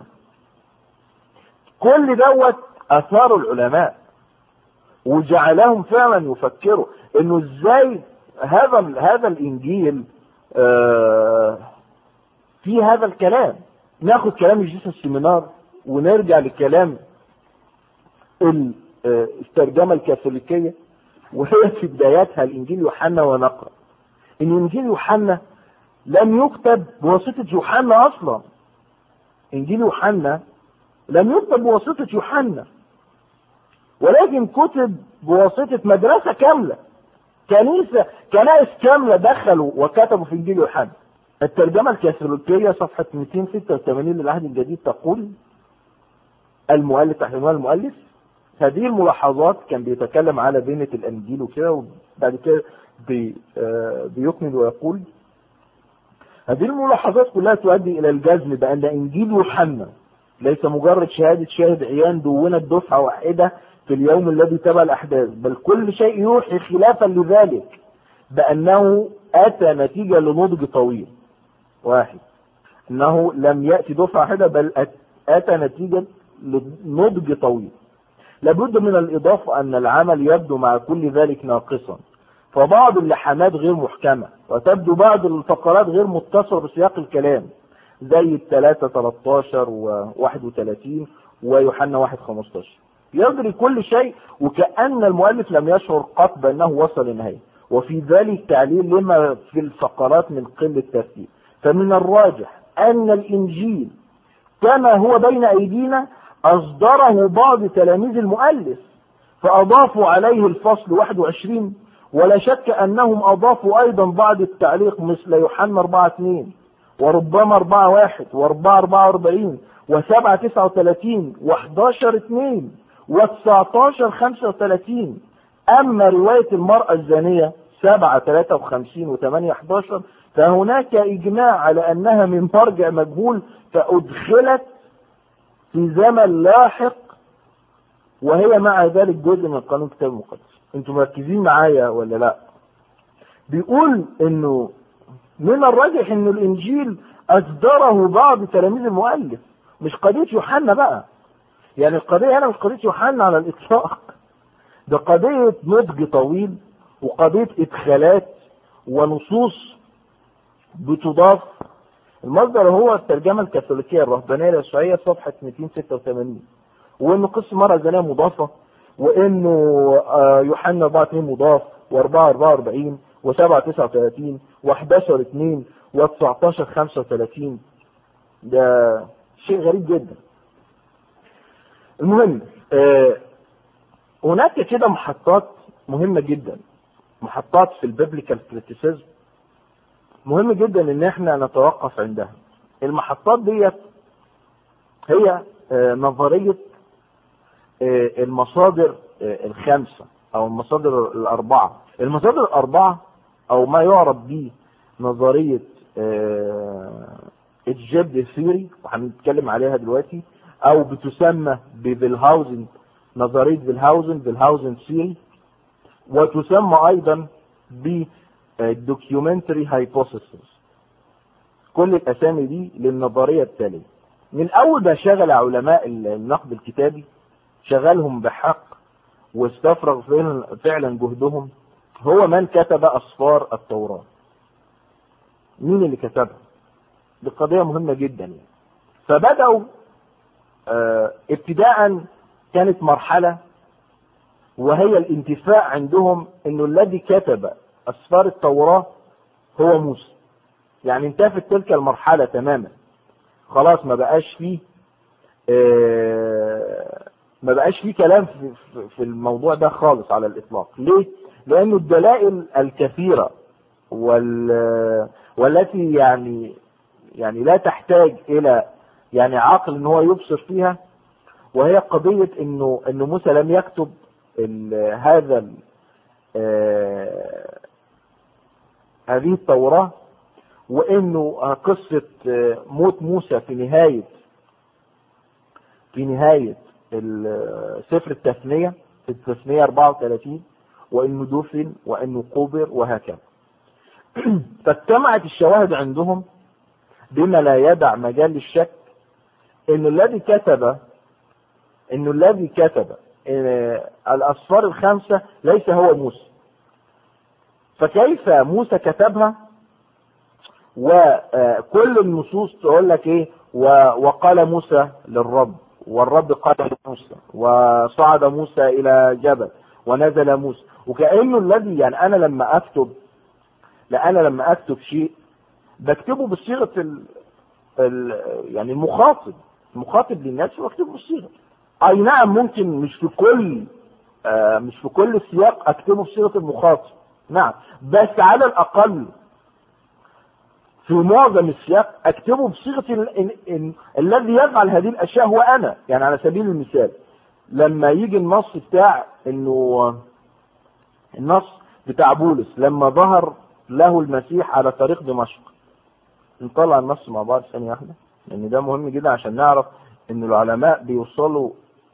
Speaker 1: كل دوت أثار العلماء وجعلهم فعلا يفكروا إنه إزاي هذا الإنجيل في هذا الكلام. ناخد كلام جيسوس السيمينار ونرجع لكلام الترجمة الكاثوليكية وهي في بداياتها الإنجيل يوحنا، ونقرأ إن إنجيل يوحنا لم يكتب بواسطة يوحنا أصلا. إنجيل يوحنا لم يكتب بواسطة يوحنا، ولكن كتب بواسطة مدرسة كاملة، كنائس كاملة دخلوا وكتبوا في إنجيل يوحنا. الترجمة الكاثوليكية صفحة 286 للعهد الجديد تقول المؤلف تحت عنوان المؤلف هذه الملاحظات، كان بيتكلم على بينة الأنجيل وكده، وبعد كده بيكمل ويقول هذه الملاحظات كلها تؤدي إلى الجزم بأن إنجيل يوحنا ليس مجرد شهادة شاهد عيان دونت دفعة واحدة في اليوم الذي تبع الأحداث، بل كل شيء يوحي خلافا لذلك بأنه أتى نتيجة لنضج طويل. واحد، أنه لم يأتي دفعة واحدة بل أتى نتيجة لنضج طويل. لابد من الإضافة أن العمل يبدو مع كل ذلك ناقصا، فبعض اللحنات غير محكمة وتبدو بعض الفقرات غير متصلة بسياق الكلام زي 3:13 و31 ويوحنا 1:15. يجري كل شيء وكأن المؤلف لم يشعر قط بأنه وصل للنهاية، وفي ذلك تعليل لما في الفقرات من قلة ترتيب. فمن الراجح أن الإنجيل كما هو بين أيدينا أصدره بعض تلاميذ المؤلف فأضافوا عليه الفصل 21، ولا شك أنهم أضافوا أيضا بعض التعليق مثل يوحنا 4:2 وربما 4:1 و4:44 و7:39 و11:2 و19:35. أما رواية المرأة الزانية 7:53 و8:11 فهناك إجماع على أنها من مرجع مجهول فأدخلت في زمن لاحق، وهي مع ذلك جزء من قانون الكتاب المقدس. انتم مركزين معايا ولا لا؟ بيقول انه من الراجح ان الانجيل اصدره بعض تلاميذ المؤلف، مش قضية يوحنا بقى. يعني القضية هنا مش قضية يوحنا على الاطلاق، ده قضية نضج طويل وقضية ادخالات ونصوص بتضاف. المصدر هو الترجمة الكاثوليكية الرهبانية اليسوعية صفحة 286، وانه قصة مرة زانية مضافة، وانه يوحنا 4:2 مضاف و4:44 و7:39 و11:2 و19:35. ده شيء غريب جدا. المهم هناك كده محطات مهمة جدا، محطات في البيبليكال كريتيسيزم مهم جدا ان احنا نتوقف عندها. المحطات ديت هي نظرية المصادر الخمسة او المصادر الاربعة. المصادر الاربعة او ما يعرف به نظرية الجبد ثيوري وهنتكلم عليها دلوقتي، او بتسمى بفيلهاوزن، نظرية فيلهاوزن ثيوري، وتسمى ايضا بالدوكيومنتري هايبوثيسيس. كل الاسامي دي للنظرية التالية. من اول ما شغل علماء النقد الكتابي شغلهم بحق واستفرغ فعلا جهدهم هو من كتب أسفار التوراة. مين اللي كتبها؟ دي قضية مهمة جدا يعني. فبدأوا ابتداء كانت مرحلة وهي الانتفاع عندهم انه الذي كتب أسفار التوراة هو موسى. يعني انتفت تلك المرحلة تماما، خلاص ما بقاش فيه كلام في الموضوع ده خالص على الإطلاق. ليه؟ لأنه الدلائل الكثيرة والتي يعني لا تحتاج الى يعني عقل ان هو يبصر فيها، وهي قضية انه موسى لم يكتب هذا هذه التوراة، وانه قصة موت موسى في نهاية سفر التثنية في التثنية 34، وانه دفن وانه قبر وهكذا. فاجتمعت الشواهد عندهم بما لا يدع مجال للشك انه الذي كتب الأسفار الخمسة ليس هو موسى. فكيف موسى كتبها وكل النصوص تقول لك ايه؟ وقال موسى للرب، والرب قال لموسى، وصعد موسى الى جبل ونزل موسى، وكأنه الذي يعني انا لما اكتب شيء بكتبه بصيغه يعني المخاطب للناس، واكتبه بالصيغه. اي نعم، ممكن مش في كل السياق اكتبه بصيغه المخاطب، نعم، بس على الاقل في معظم السياق اكتبه بصيغه الذي يفعل هذه الاشياء هو انا. يعني على سبيل المثال لما يجي النص بتاع النص بتاع بولس لما ظهر له المسيح على طريق دمشق، نطلع النص مع بعض ثانية واحدة، لان ده مهم جدا عشان نعرف ان العلماء بيوصلوا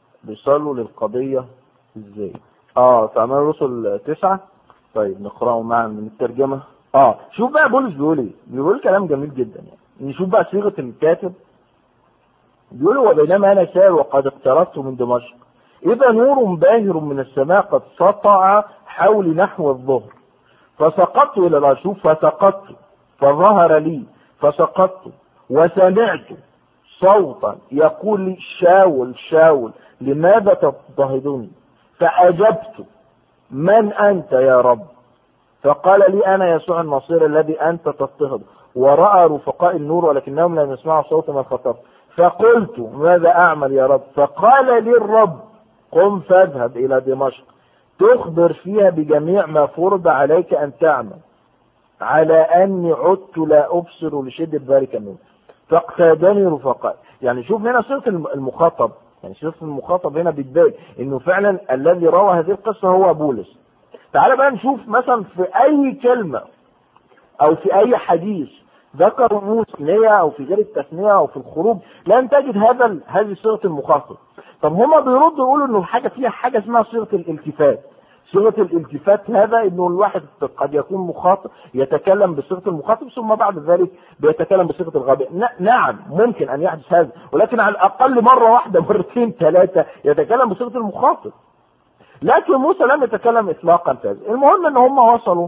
Speaker 1: للقضية ازاي. في اعمال الرسل 9. طيب نقرأه معا من الترجمة. شوف بقى بولس بيقول ايه، بيقول كلام جميل جدا. يعني نشوف بقى صيغة الكاتب. بيقول: وبينما انا سائر وقد اقتربت من دمشق، اذا نور باهر من السماء قد سطع حولي نحو الظهر، فسقطت الى الارض. فسقطت فظهر لي، فسقطت وسمعت صوتا يقول لي: شاول شاول لماذا تضطهدني؟ فأجبت: من أنت يا رب؟ فقال لي: أنا يسوع الناصري الذي أنت تضطهد. ورأى رفقاء النور ولكنهم لم يسمعوا صوت من خطب. فقلت: ماذا أعمل يا رب؟ فقال لي الرب: قم فاذهب إلى دمشق، تخبر فيها بجميع ما فرض عليك أن تعمل، على أني عدت لا أبصر لشدة ذلك النور. فاقتادني رفقاء. يعني شوف هنا صيغة المخاطب، يعني صيغة المخاطب هنا بتبين انه فعلا الذي روى هذه القصة هو بولس. تعال بقى نشوف مثلا في اي كلمة او في اي حديث ذكر موسى او في غير التثنية او في الخروج لن تجد هذه صيغة المخاطب. طب هما بيردوا يقولوا انه الحاجة فيها حاجة اسمها صيغة الالتفات. صيغة الالتفات هذا انه الواحد قد يكون مخاطب يتكلم بصيغة المخاطب ثم بعد ذلك بيتكلم بصيغة الغائب. نعم ممكن ان يحدث هذا، ولكن على الاقل مرة واحدة مرتين ثلاثة يتكلم بصيغة المخاطب. لكن موسى لم يتكلم اطلاقا في هذا. المهم ان هم وصلوا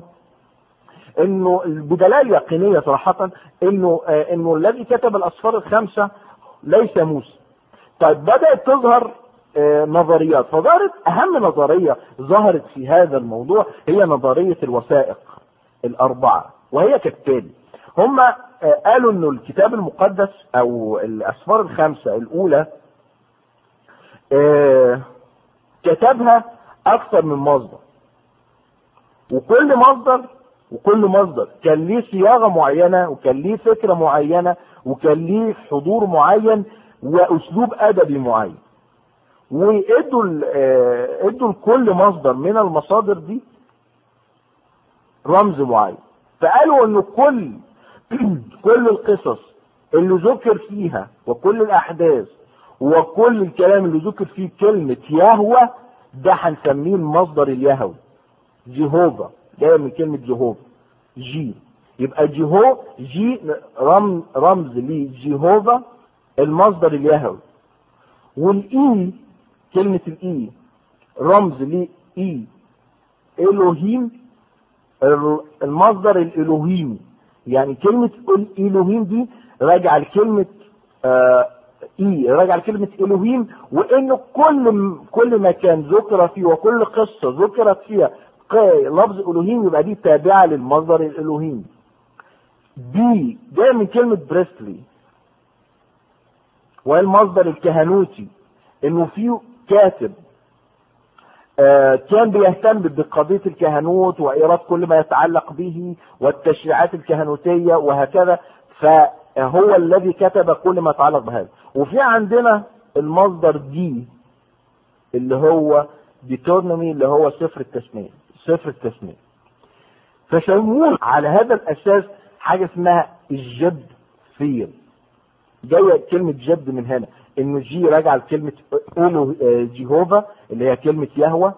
Speaker 1: انه بدلائل يقينية صراحة انه الذي كتب الاسفار الخمسة ليس موسى. طيب بدأت تظهر نظريات، فظهرت اهم نظرية ظهرت في هذا الموضوع هي نظرية الوثائق الاربعة، وهي كالتالي: هم قالوا انه الكتاب المقدس او الاسفار الخمسة الاولى كتبها اكثر من مصدر، وكل مصدر كان ليه صياغة معينة، وكان ليه فكرة معينة، وكان ليه حضور معين واسلوب ادبي معين، وادوا لكل مصدر من المصادر دي رمز معين. فقالوا انه كل القصص اللي ذكر فيها وكل الاحداث وكل الكلام اللي ذكر فيه كلمة يهوه ده هنسميه المصدر اليهوي. جيهوفا جايه من كلمة جيهوفا، يبقى جي رمز لجيهوفا المصدر اليهوي. والاي كلمة الاي رمز لإي إلوهيم المصدر الإلوهيمي. يعني كلمة الإلوهيم دي راجعة لكلمة راجعة لكلمة إلوهيم، وإنه كل مكان ذكر فيه وكل قصة ذكرت فيها لفظ إلوهيم يبقى دي تابعة للمصدر الإلوهيمي. بي جاء من كلمة بريستلي والمصدر الكهنوتي، إنه فيه كاتب كان بيهتم بقضية الكهنوت وإيراد كل ما يتعلق به والتشريعات الكهنوتية وهكذا، فهو الذي كتب كل ما يتعلق بهذا. وفي عندنا المصدر دي اللي هو ديتورنومي اللي هو سفر التثنية. فسموه على هذا الأساس حاجة اسمها الجد فير. جاية كلمة جد من هنا، انه جي راجع لكلمة اولو جيهوفا اللي هي كلمة يهوه،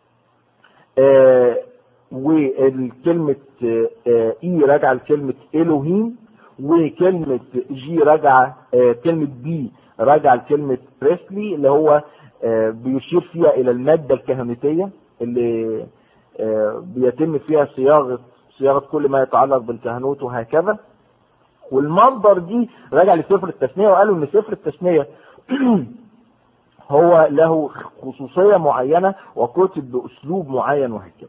Speaker 1: والكلمة اي راجع لكلمة الوهيم، وكلمة جي راجع كلمة بي راجع لكلمة بريسلي اللي هو بيشير فيها الى المادة الكهنوتية اللي بيتم فيها صياغة كل ما يتعلق بالكهنوت وهكذا. والمنظر دي راجع لسفر التثنية، وقالوا ان سفر التثنية هو له خصوصية معينة وكتب بأسلوب معين وهكذا.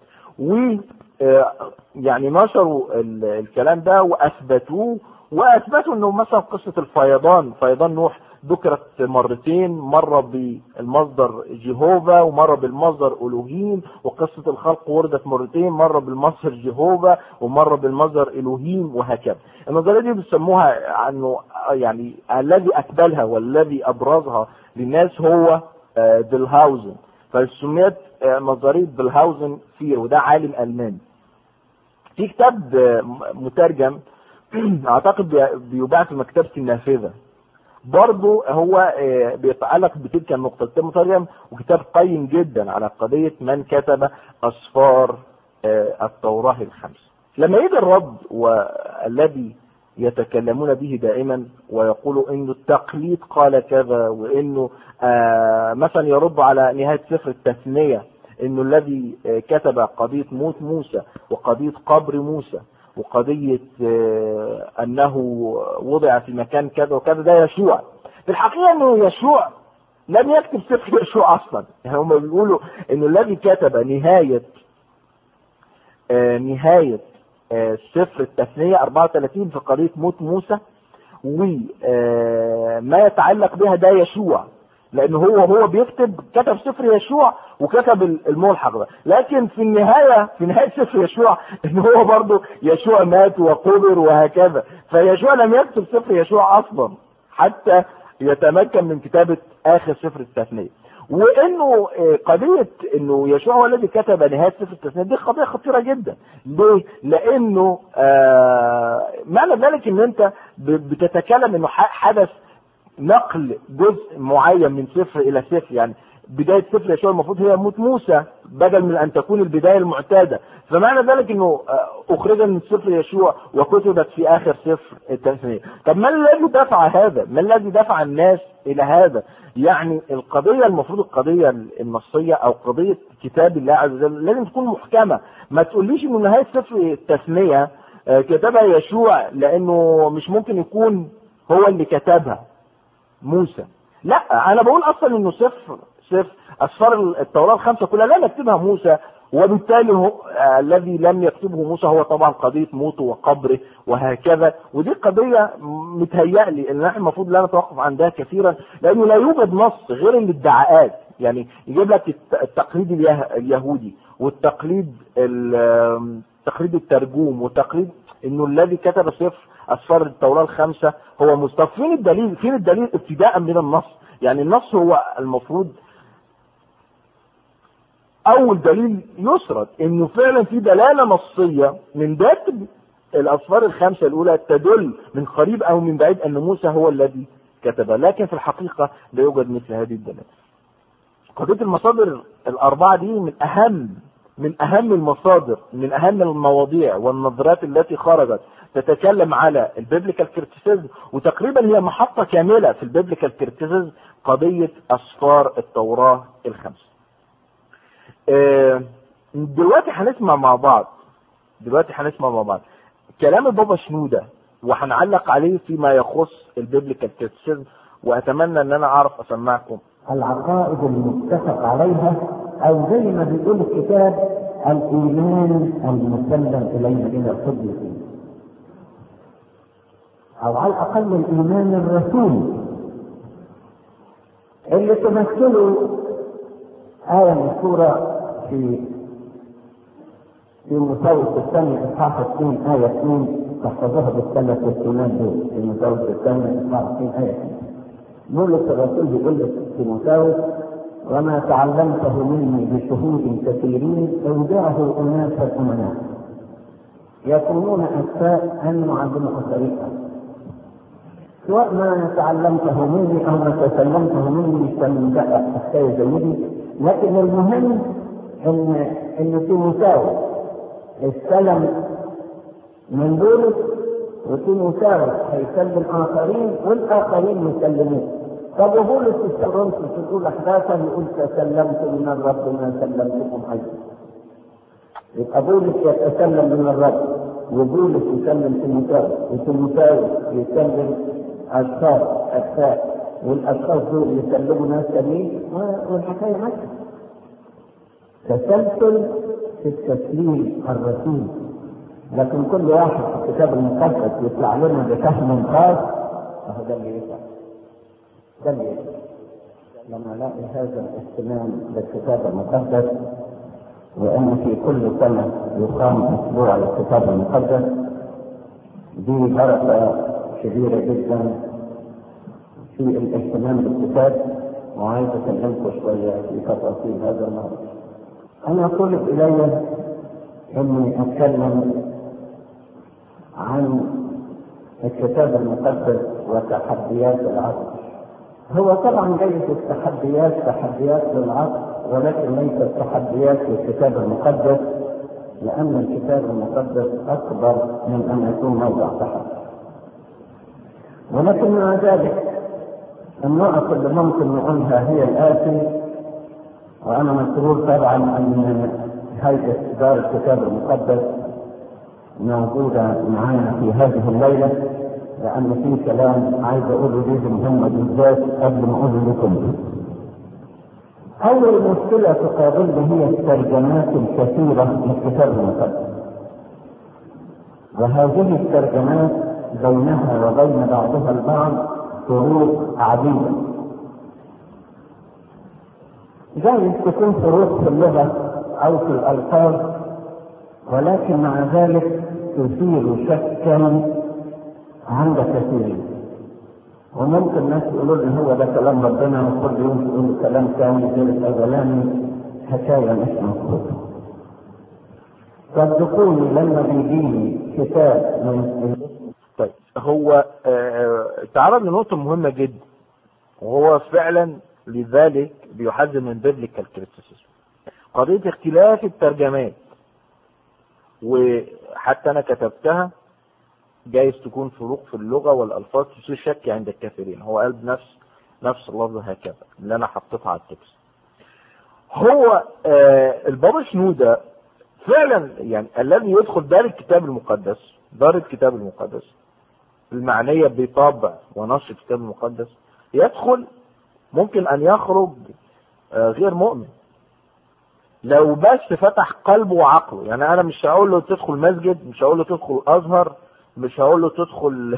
Speaker 1: يعني نشروا الكلام ده وأثبتوا انه مثلا قصة فيضان نوح ذكرت مرتين، مرة بالمصدر جيهوفا ومرة بالمصدر ألوهيم، وقصة الخلق وردت مرتين، مرة بالمصدر جيهوفا ومرة بالمصدر ألوهيم وهكذا. النظرية دي بيسموها عنه يعني الذي أكبلها والذي أبرزها للناس هو دلهاوزن، فسميت نظرية دلهاوزن فيه، وده عالم ألماني. في كتاب مترجم أعتقد بيباع في مكتبة النافذة، برضو هو بيتعلق بتلك النقطة، مترجم وكتاب قيم جدا على قضية من كتب أسفار التوراة الخمس. لما يجي الرد والذي يتكلمون به دائما ويقولوا انه التقليد قال كذا، وانه مثلا يرد على نهاية سفر التثنية انه الذي كتب قضية موت موسى وقضية قبر موسى وقضية انه وضع في مكان كذا وكذا ده يشوع. في الحقيقة انه يشوع لم يكتب سفر يشوع اصلا، يعني هم بيقولوا انه الذي كتب نهاية سفر التثنية 34 في قضية موت موسى وما يتعلق بها ده يشوع، لانه هو كتب سفر يشوع وكتب الملحق ده. لكن في نهاية سفر يشوع ان هو برضه يشوع مات وقبر وهكذا، فيشوع لم يكتب سفر يشوع اصلا حتى يتمكن من كتابة اخر سفر التثنية. وانه قضية انه يشوع هو الذي كتب نهاية سفر التثنية دي قضية خطيرة جدا. ليه؟ لانه معنى ذلك ان انت بتتكلم انه حدث نقل جزء معين من سفر الى سفر، يعني بداية سفر يشوع المفروض هي موت موسى بدل من ان تكون البداية المعتادة، فمعنى ذلك انه اخرج من سفر يشوع وكتبت في اخر سفر التثنية. طب ما الذي دفع هذا؟ ما الذي دفع الناس الى هذا؟ يعني القضية المفروض القضية النصية او قضية كتاب الله عز وجل لازم تكون محكمة. ما تقوليش انه نهاية سفر التثنية كتبها يشوع لانه مش ممكن يكون هو اللي كتبها موسى. لا، انا بقول اصلا انه سفر اسفار التوراة الخمسة كلها لم يكتبها موسى، وبالتالي هو الذي لم يكتبه موسى هو طبعا قضية موته وقبره وهكذا. ودي قضية متهيألي ان احنا المفروض لا نتوقف عندها كثيرا، لانه لا يوجد نص غير الادعاءات. يعني يجيب لك التقليد اليهودي والتقليد تقليد الترجوم وتقليد انه الذي كتب سفر اسفار التوراة الخمسة هو مصطفى. فين الدليل ابتداء من النص؟ يعني النص هو المفروض اول دليل يسرد انه فعلا في دلالة نصية من ذات الاسفار الخمسة الاولى تدل من قريب او من بعيد ان موسى هو الذي كتبها، لكن في الحقيقة لا يوجد مثل هذه الدلالة. قضية المصادر الاربعة دي من اهم المصادر، من اهم المواضيع والنظرات التي خرجت تتكلم على البيبليكال كريتيسيزم، وتقريبا هي محطة كاملة في البيبليكال كريتيسيزم قضية اسفار التوراة الخمسة. دلوقتي هنسمع مع بعض كلام البابا شنودة، وهنعلق عليه فيما يخص البيبليكال كريتيسيزم، واتمنى ان انا اعرف اسمعكم
Speaker 4: العقائد المتفق عليها، او زي ما بيقول الكتاب الايمان المسلم اليه الى القدس، او على الاقل الايمان الرسولي اللي تمثله آية مذكورة في مساوس الثاني إصحاح 2 آية 2 تحفظوها بالثلاث والسنات دول. في مساوس الثاني إصحاح 2 آية 2 بولس الرسول بيقول لك في مساوس: وما تعلمته مني بشهود كثيرين أودعه أناسا أمناء يكونون أكفاء أن يعلموا طريقا. سواء ما تعلمته مني أو ما تسلمته مني كان حكاية زيدي، لكن المهم إن في مساوس استلم من بولس، وفي مساوس هيسلم آخرين والآخرين يسلمون. طب بولس في كورنثوس تقول أحداثا يقول: تسلمت من الرب ما سلمتكم أيضا. يبقى بولس يتسلم من الرب، وبولس يسلم في مساوس، وفي مساوس يسلم أشخاص أكفاء، والأشخاص دول يسلموا ناس تانيين، والحكاية ماشية. تسلسل في التسليم الرسول. لكن كل واحد في الكتاب المقدس يطلع لنا بفهم خاص، فهو ده اللي يطلع. ده اللي يطلع. لما نلاقي هذا الاهتمام بالكتاب المقدس، وأن في كل سنة يقام أسبوع للكتاب المقدس، دي بركة كبيرة جدا في الاهتمام بالكتاب. وعايز أكلمكم شوية في تفاصيل هذا الموضوع. أنا طلب إلي إني أتكلم عن الكتاب المقدس وتحديات العصر. هو طبعا جايز التحديات تحديات للعصر، ولكن ليست تحديات للكتاب المقدس، لأن الكتاب المقدس أكبر من أن يكون موضع تحدي. ولكن مع ذلك النقط اللي ممكن نقولها هي الآتي. وأنا مسرور طبعا أن هيئة إدارة الكتاب المقدس موجودة معانا في هذه الليلة، لأن في كلام عايز أقوله ليهم هم بالذات قبل ما أقوله لكم. أول مشكلة تقابلنا هي الترجمات الكثيرة للكتاب المقدس، وهذه الترجمات بينها وبين بعضها البعض فروق عديدة. جايز تكون فروق في اللغة أو في الألفاظ، ولكن مع ذلك تثير شكا عند كثيرين. وممكن ناس يقولوا لي هو ده كلام ربنا، وكل يوم يقولوا كلام ثاني غير الأولاني، حكاية مش مظبوطة. صدقوني لما بيجيني كتاب من
Speaker 1: طيب هو تعرض لنقطة مهمة جدا، وهو فعلا لذلك بيحذر من بيبليكال كريتيسيزم، قضية اختلاف الترجمات. وحتى أنا كتبتها، جايز تكون فروق في اللغة والألفاظ تثير شك عند الكثيرين. هو قال نفس اللفظ هكذا اللي أنا حطيتها على التكست. هو البابا شنودة فعلا يعني الذي يدخل دار الكتاب المقدس المعنية بطابع ونشر الكتاب المقدس، يدخل ممكن أن يخرج غير مؤمن لو بس فتح قلبه وعقله. يعني أنا مش هقول له تدخل مسجد، مش هقول له تدخل أزهر، مش هقول له تدخل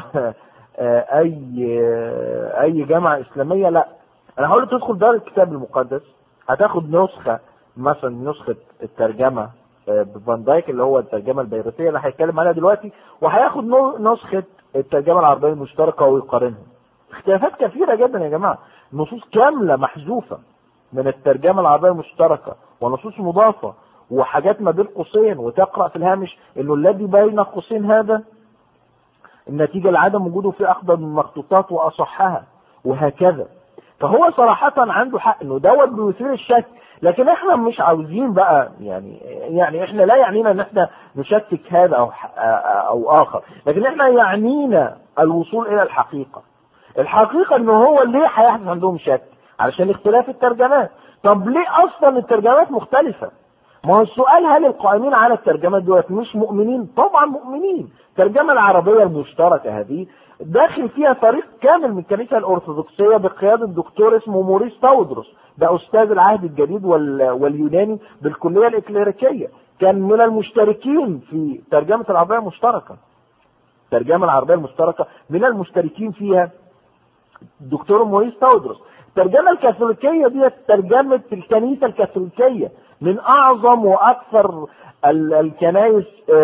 Speaker 1: أي جامعة إسلامية، لا، أنا هقول له تدخل دار الكتاب المقدس، هتاخد نسخة، مثلا نسخة الترجمة بفان دايك اللي هو الترجمة البيروتية اللي هيتكلم عليها دلوقتي، وهياخد نسخة الترجمة العربية المشتركة ويقارنها. اختلافات كثيرة جدا يا جماعة، نصوص كاملة محذوفة من الترجمة العربية المشتركة، ونصوص مضافة، وحاجات ما بين قوسين، وتقرأ في الهامش انه الذي بين قوسين هذا النتيجة لعدم وجوده في أقدم المخطوطات وأصحها، وهكذا. فهو صراحة عنده حق انه دوت بيثير الشك، لكن احنا مش عاوزين بقى يعني احنا لا يعنينا ان احنا نشكك هذا او اخر، لكن احنا يعنينا الوصول الى الحقيقة انه هو ليه هيحدث عندهم شك؟ علشان اختلاف الترجمات. طب ليه اصلا الترجمات مختلفة؟ ما هو السؤال، هل القائمين على الترجمات دولت مش مؤمنين؟ طبعا مؤمنين. الترجمة العربية المشتركة هذه داخل فيها فريق كامل من الكنيسة الأرثوذكسية بقيادة دكتور اسمه موريس تاودروس، ده أستاذ العهد الجديد واليوناني بالكلية الإكليريكية، كان من المشتركين في ترجمة العربية المشتركة. الترجمة العربية المشتركة من المشتركين فيها دكتور موريس تاودروس. الترجمة الكاثوليكية دي ترجمة الكنيسة الكاثوليكية من أعظم وأكثر الكنائس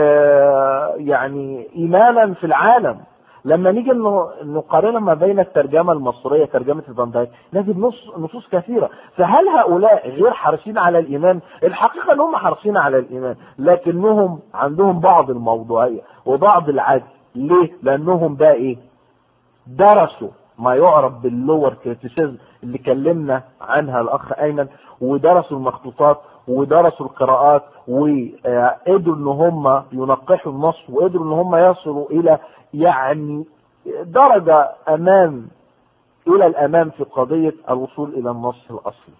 Speaker 1: يعني إيمانا في العالم. لما نيجي نقارن ما بين الترجمة المصرية ترجمة فان دايك نجد نصوص كثيرة. فهل هؤلاء غير حريصين على الإيمان؟ الحقيقة أنهم حريصين على الإيمان، لكنهم عندهم بعض الموضوعية وبعض العجز. ليه؟ لأنهم بقى إيه؟ درسوا ما يعرف باللور كريتيسيزم اللي كلمنا عنها الأخ أيمن، ودرسوا المخطوطات ودرسوا القراءات، وقدروا ان هم ينقحوا النص، وقدروا ان هم يصلوا الى يعني درجة الى الامام في قضية الوصول الى النص الاصلي.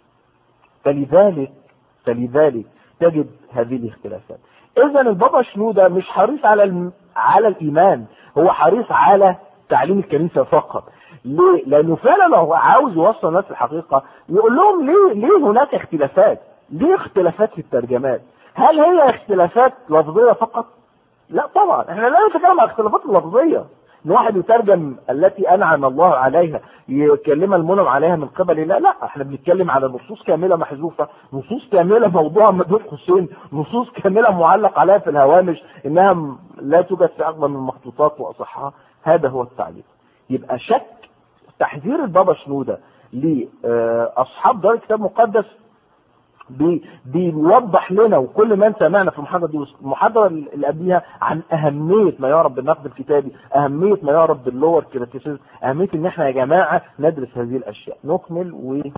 Speaker 1: فلذلك تجد هذه الاختلافات. اذا البابا شنودة مش حريص على الايمان، هو حريص على تعليم الكنيسة فقط. ليه؟ لانه فعلا لو عاوز يوصل الناس الحقيقة يقول لهم ليه هناك اختلافات؟ ليه اختلافات في الترجمات؟ هل هي اختلافات لفظية فقط؟ لا طبعا، احنا لا نتكلم عن اختلافات اللفظية ان واحد يترجم التي انعم الله عليها يكلمها المنعم عليها من قبل الله. لا، احنا بنتكلم على نصوص كاملة محذوفة، نصوص كاملة موضوع مدود حسين، نصوص كاملة معلق عليها في الهوامش انها لا توجد في اكبر من المخطوطات واصحها. هذا هو التعليق. يبقى شك تحذير البابا شنودة لاصحاب دار الكتاب المقدس بيوضح لنا وكل من سمعنا في المحاضرة اللي قبلها عن أهمية ما يعرف بالنقد الكتابي، أهمية ما يعرف باللور كريتيسيزم، أهمية إن إحنا يا جماعة ندرس هذه الأشياء. نكمل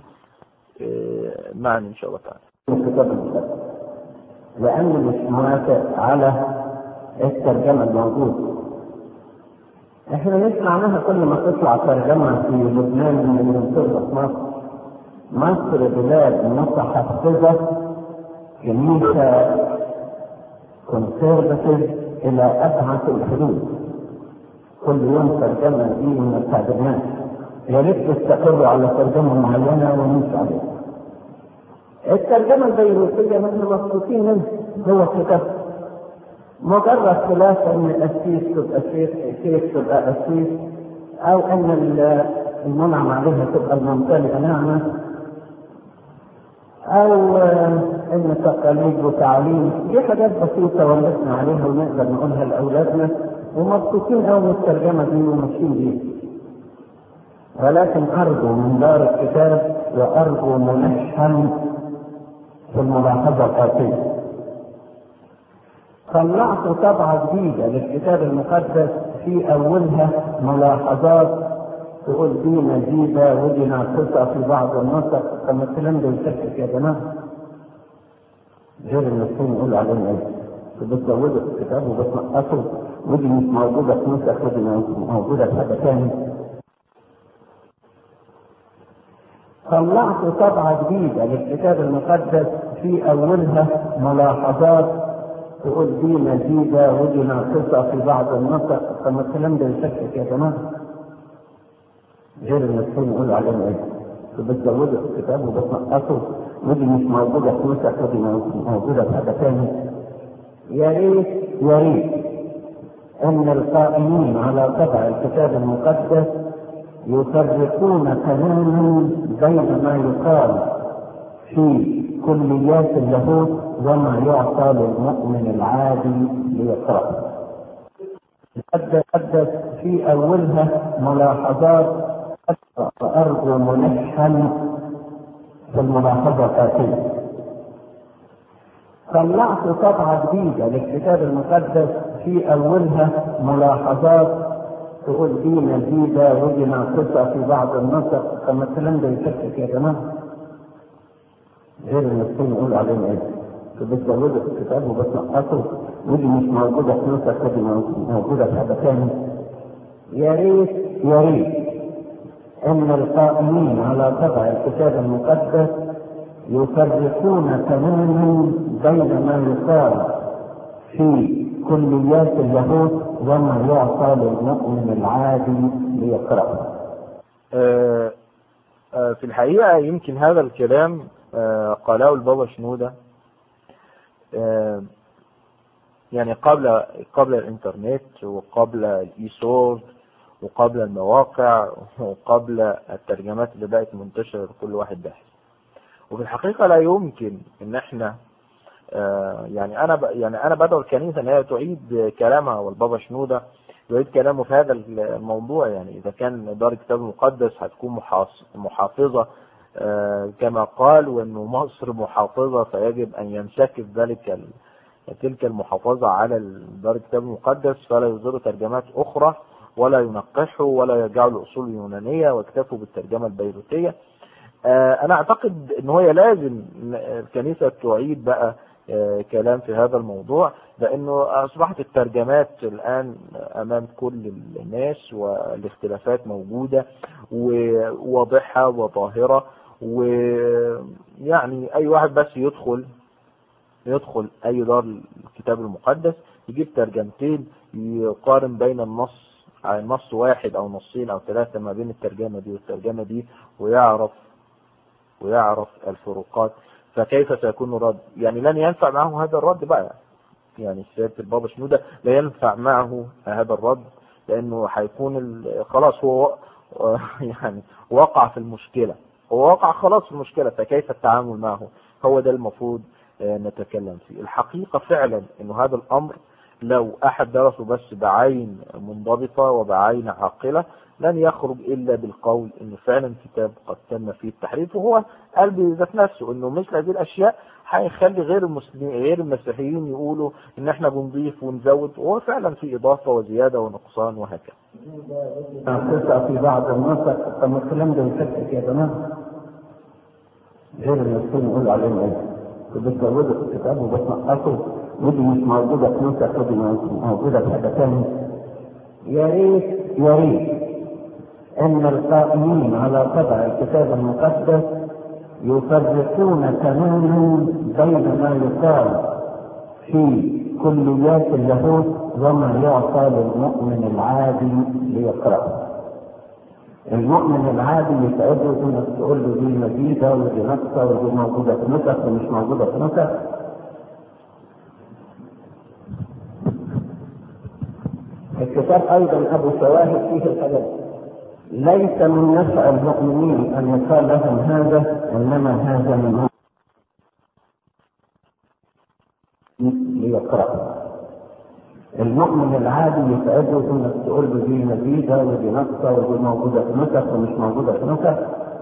Speaker 1: معنا إن شاء الله تعالى.
Speaker 4: لأنه مش موافق على الترجمة الموجودة. إحنا نسمع عنها كل ما تطلع ترجمة في لبنان من تربط مصر. مصر بلاد متحفظة، كنيسة كونسيرفتيف إلى أبعد الحدود. كل يوم ترجمة دي من التعليمات، يا ريت تستقروا على ترجمة معينة ونمشي عليها. الترجمة البيروتية نحن مبسوطين منها، هو كتاب مجرد خلاف ان الاسيس تبقى شيخ تبقى اسيس، او ان المنعم عليها تبقى الممتلئة نعمة، او ان تقاليد وتعليم. دي حاجات بسيطة ولسنا عليها ونقدر نقولها لاولادنا ومبسوطين قوي من الترجمة دي وماشيين بيها. ولكن ارجو من دار الكتاب وارجو ملحا في الملاحظة الآتية. طلعت طبعة جديدة للكتاب المقدس في أولها ملاحظات تقول دي مزيدة ودي ناقصة في بعض النسخ. طب الكلام ده يشكك يا جماعة؟ غير المسلمين يقولوا علينا ايه؟ بتزودوا في الكتاب وبتنقصوا، ودي مش موجودة في نسخ ودي موجودة في حاجة تانية. طلعت طبعة جديدة للكتاب المقدس في أولها ملاحظات تقول دي مزيدة ودي ناقصة في بعض النسخ. طب الكلام ده يشكك يا جماعة؟ غير المسلمين يقولوا علينا ايه؟ بتزودوا في الكتاب وبتنقصوا، ودي مش موجودة في نسخ ودي موجودة في حاجة تانية. يا ريت أن القائمين على طبع الكتاب المقدس يفرقون تماما بين ما يقال في كليات اللاهوت وما يعطى للمؤمن العادي ليقرأ. تحدث في أولها ملاحظات أرجو ملحا في الملاحظة الآتية. طلعت طبعة جديدة للكتاب المقدس في أولها ملاحظات تقول دي مزيدة ودي ناقصة في بعض النسخ. طب الكلام ده يشكك يا جماعة؟ غير المسلمين يقولوا علينا ايه؟ بتزودوا في الكتاب وبتنقصوا، ودي مش موجودة في نسخ ودي موجودة في حاجة تانية. يا ريت أن القائمين على طبع الكتاب المقدس يفرقون تماما بين ما يقال في كليات اللاهوت وما يعطى للمؤمن العادي ليقرأ.
Speaker 1: في الحقيقة يمكن هذا الكلام قاله البابا شنودة يعني قبل الانترنت وقبل الايسورد وقبل المواقع وقبل الترجمات اللي بقت منتشرة لكل واحد باحث. وفي الحقيقة لا يمكن ان احنا يعني انا بدعو الكنيسة ان هي تعيد كلامها، والبابا شنودة يعيد كلامه في هذا الموضوع. يعني اذا كان دار الكتاب المقدس هتكون محافظة كما قال، وانه مصر محافظة فيجب ان ينسكب تلك المحافظة على دار الكتاب المقدس، فلا يصدروا ترجمات اخرى ولا ينقحوا ولا يرجعوا للاصول اليونانية واكتفوا بالترجمة البيروتية. انا اعتقد ان هي لازم الكنيسة تعيد بقى كلام في هذا الموضوع، لانه اصبحت الترجمات الان امام كل الناس، والاختلافات موجودة وواضحة وظاهرة، ويعني اي واحد بس يدخل اي دار الكتاب المقدس يجيب ترجمتين، يقارن بين نص واحد او نصين او ثلاثة ما بين الترجمة دي والترجمة دي، ويعرف الفروقات. فكيف سيكون الرد؟ يعني لن ينفع معه هذا الرد بقى. يعني سيادة البابا شنودة لا ينفع معه هذا الرد، لانه هيكون خلاص هو يعني وقع في المشكلة، هو وقع خلاص في المشكلة، فكيف التعامل معه؟ هو ده المفروض نتكلم فيه. الحقيقة فعلا انه هذا الامر لو احد درسه بس بعين منضبطة وبعين عاقلة لن يخرج الا بالقول انه فعلا كتاب قد تم فيه التحريف، وهو قال بذات نفسه انه مثل هذه الاشياء هيخلي غير المسيحيين يقولوا ان احنا بنضيف ونزود، وهو فعلا في اضافة وزيادة ونقصان وهكذا.
Speaker 4: قصة في بعض النسخ. طب الكلام ده يشكك يا جماعة، غير المسلمين يقول عليهم ايه؟ بتزودوا في الكتاب وبتنقصوا، ودي مش موجودة في نسخ ودي موجودة في حاجة ثانية. يا ريت ان القائمين على طبع الكتاب المقدس يفرقون تماما بين ما يقال في كليات اللاهوت وما يعطى للمؤمن العادي ليقرأه. المؤمن العادي يتعبه انك تقول له دي مزيدة ودي نقصة ودي موجودة في نسخ ومش موجودة في نسخ. الكتاب ايضا ابو شواهد فيه الحاجات. ليس من نفع المؤمنين ان يقال لهم هذا، انما هذا من ليقرأ. المؤمن العادي يتعبه انك تقول له دي مزيدة ودي نقصة ودي موجودة في نسخ ومش موجودة في نسخ.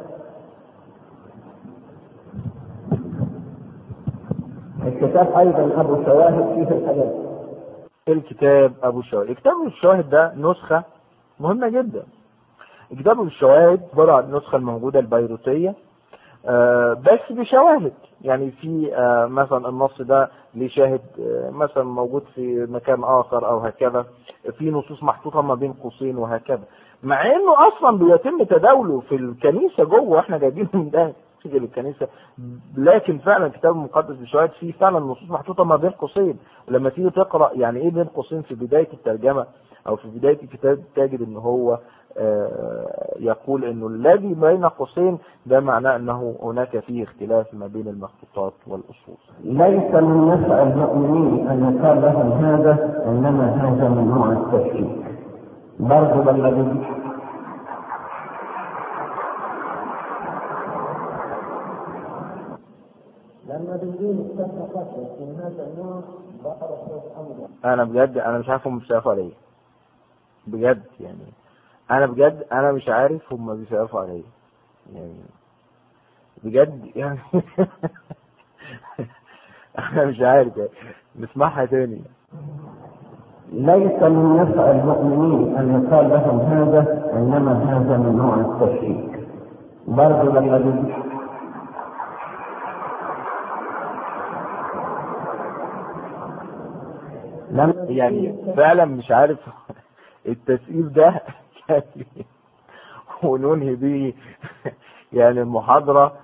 Speaker 4: الكتاب ايضا ابو شواهد فيه الحاجات.
Speaker 1: الكتاب ابو شواهد، كتاب الشواهد ده نسخة مهمة جدا. كتاب الشواهد عبارة عن النسخة الموجودة البيروتية بس بشواهد. يعني في مثلا النص ده ليه شاهد مثلا موجود في مكان اخر او هكذا، في نصوص محطوطة ما بين قوسين وهكذا، مع انه اصلا بيتم تداوله في الكنيسة جوه واحنا جايبينه من ده في الكنيسة. لكن فعلا الكتاب المقدس بشواهد فيه فعلا نصوص محطوطة ما بين قوسين. ولما تيجي تقرأ يعني ايه بين قوسين في بداية الترجمة او في بداية الكتاب تجد ان هو يقول انه الذي بين قوسين ده معناه انه هناك فيه اختلاف ما بين المخطوطات والاصول.
Speaker 4: ليس من نفع المؤمنين ان يقال لهم هذا، انما هذا من نوع التشكيك. برضه الذي لما بنجيب السنة في هذا النوع بعرف الامر.
Speaker 1: انا بجد انا مش عارف هم بيسقفوا على ايه بجد. يعني انا بجد انا مش عارف هم بيسقفوا على ايه يعني بجد يعني انا مش عارف يعني. نسمعها تاني.
Speaker 4: ليس من نفع المؤمنين ان يقال لهم هذا، انما هذا من نوع التشكيك. برضه الذي
Speaker 1: يعني فعلا مش عارف التسقيف ده وننهي به يعني المحاضرة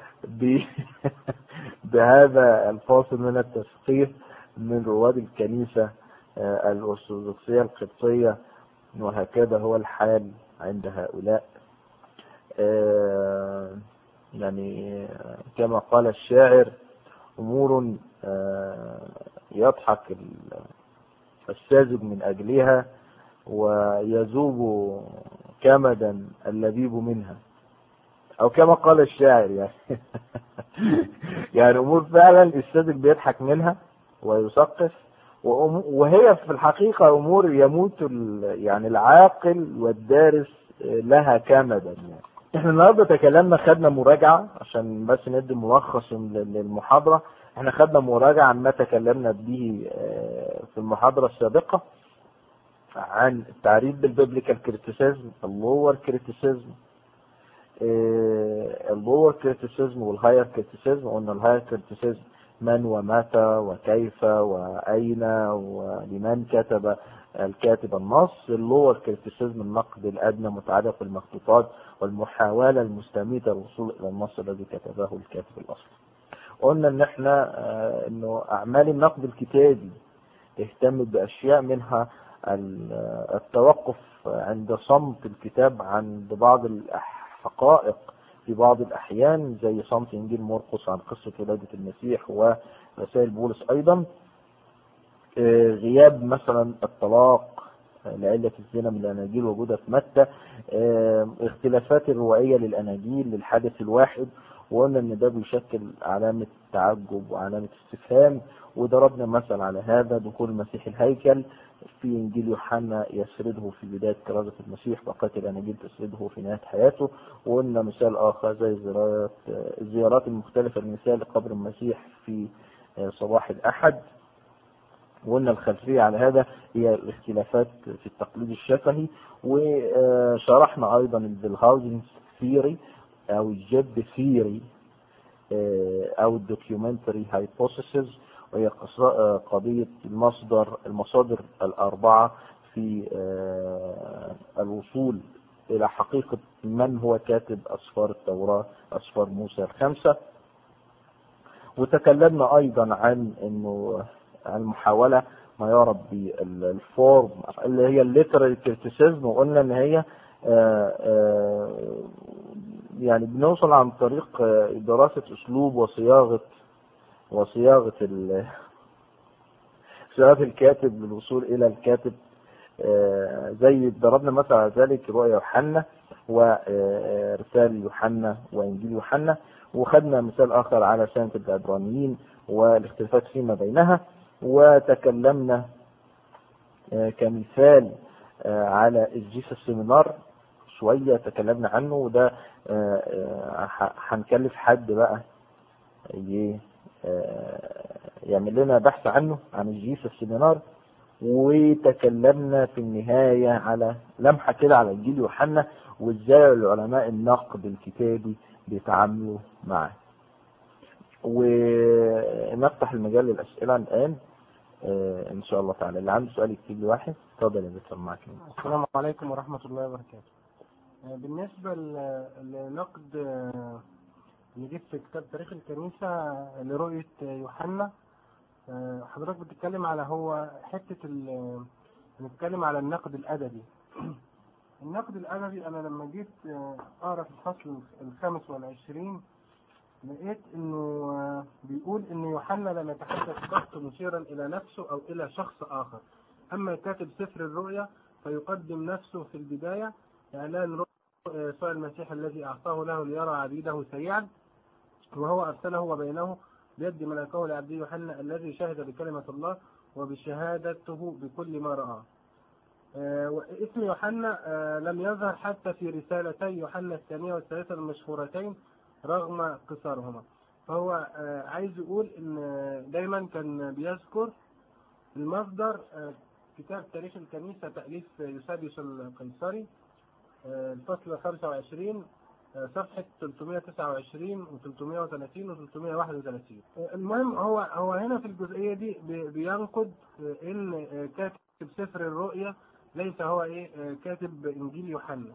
Speaker 1: بهذا الفاصل من التسقيف من رواد الكنيسة الأرثوذكسية القبطية، وهكذا هو الحال عند هؤلاء. يعني كما قال الشاعر أمور يضحك الساذج من أجلها ويذوب كمدا اللبيب منها، او كما قال الشاعر يعني. يعني امور فعلا الصادق بيضحك منها ويثقف، وهي في الحقيقة امور يموت يعني العاقل والدارس لها كمدا. يعني احنا النهارده تكلمنا، خدنا مراجعة عشان بس ندي ملخص للمحاضرة. احنا خدنا مراجعة عن ما تكلمنا به في المحاضرة السابقة عن التعريف بالبيبليكال كريتيسيزم، اللور كريتيسيزم، اللور كريتيسيزم والهاير كريتيسيزم. قلنا الهاير كريتيسيزم من ومتى وكيف واين ولمن كتب الكاتب النص. اللور كريتيسيزم النقد الادنى متعلق بالمخطوطات والمحاولة المستميتة للوصول الى النص الذي كتبه الكاتب الاصلي. قلنا ان احنا انه اعمال النقد الكتابي اهتمت باشياء منها التوقف عند صمت الكتاب عند بعض الحقائق في بعض الأحيان، زي صمت إنجيل مرقس عن قصة ولادة المسيح ورسائل بولس أيضا. غياب مثلا الطلاق لعلة الزنا من الأناجيل وجودها في متى. اختلافات الروائية للأناجيل للحدث الواحد، وقلنا ان ده بيشكل علامة تعجب وعلامة استفهام. وضربنا مثل على هذا دخول المسيح الهيكل في انجيل يوحنا يسرده في بداية كرازة المسيح، بقية الاناجيل تسرده في نهاية حياته. وقلنا مثال اخر زي الزيارات المختلفة لمثال قبر المسيح في صباح الاحد. وقلنا الخلفية على هذا هي الاختلافات في التقليد الشفهي. وشرحنا ايضا الفيلهاوزن ثيوري او الجب ثيوري او الدوكيومنتري هايبوثيسز، وهي قضية المصادر الأربعة في الوصول إلى حقيقة من هو كاتب أسفار التوراة، أسفار موسى الخمسة. وتكلمنا أيضا عن إنه المحاولة ما يعرف بالفورم اللي هي الليترال كريتيسيزم، وقلنا إن هي يعني بنوصل عن طريق دراسة أسلوب وصياغة الكاتب للوصول إلى الكاتب. زي ضربنا مثلا على ذلك رؤيا يوحنا ورسالة يوحنا وإنجيل يوحنا. وخدنا مثال آخر على سنة العبرانيين والاختلافات فيما بينها. وتكلمنا كمثال على الجيسس سيمينار شوية تكلمنا عنه، وده هنكلف حد بقى يعمل لنا بحث عنه عن الجيسس سيمينار. وتكلمنا في النهاية على لمحة كده على انجيل يوحنا وازاي العلماء النقد الكتابي بيتعاملوا معه. ونفتح المجال للأسئلة الآن إن شاء الله تعالى. اللي عنده سؤال يكتب لي واحد. اتفضل يا دكتور معاك.
Speaker 5: السلام عليكم ورحمة الله وبركاته. بالنسبة لنقد نجيب في كتاب تاريخ الكنيسة لرؤية يوحنا، حضرتك بتتكلم على هو حتة نتكلم على النقد الأدبي. النقد الأدبي أنا لما جيت أقرأ في الفصل 25 لقيت إنه بيقول إن يوحنا لم يتحدث قط مشيرا إلى نفسه أو إلى شخص آخر، أما كاتب سفر الرؤيا فيقدم نفسه في البداية إعلان رؤيا يسوع المسيح الذي أعطاه له ليرى عبيده سريعا، وهو أرسله وبينه بيد ملكه لعبده يوحنا الذي شهد بكلمة الله وبشهادته بكل ما رآه. اسم يوحنا لم يظهر حتى في رسالتي يوحنا الثانية والثالثة المشهورتين رغم قصارهما. فهو عايز يقول ان دايما كان بيذكر المصدر كتاب تاريخ الكنيسة تأليف يوسابيوس القيصري الفصل 25 صفحة 329 و330 و331. المهم هو هنا في الجزئية دي بينقد ان كاتب سفر الرؤيا ليس هو كاتب انجيل يوحنا،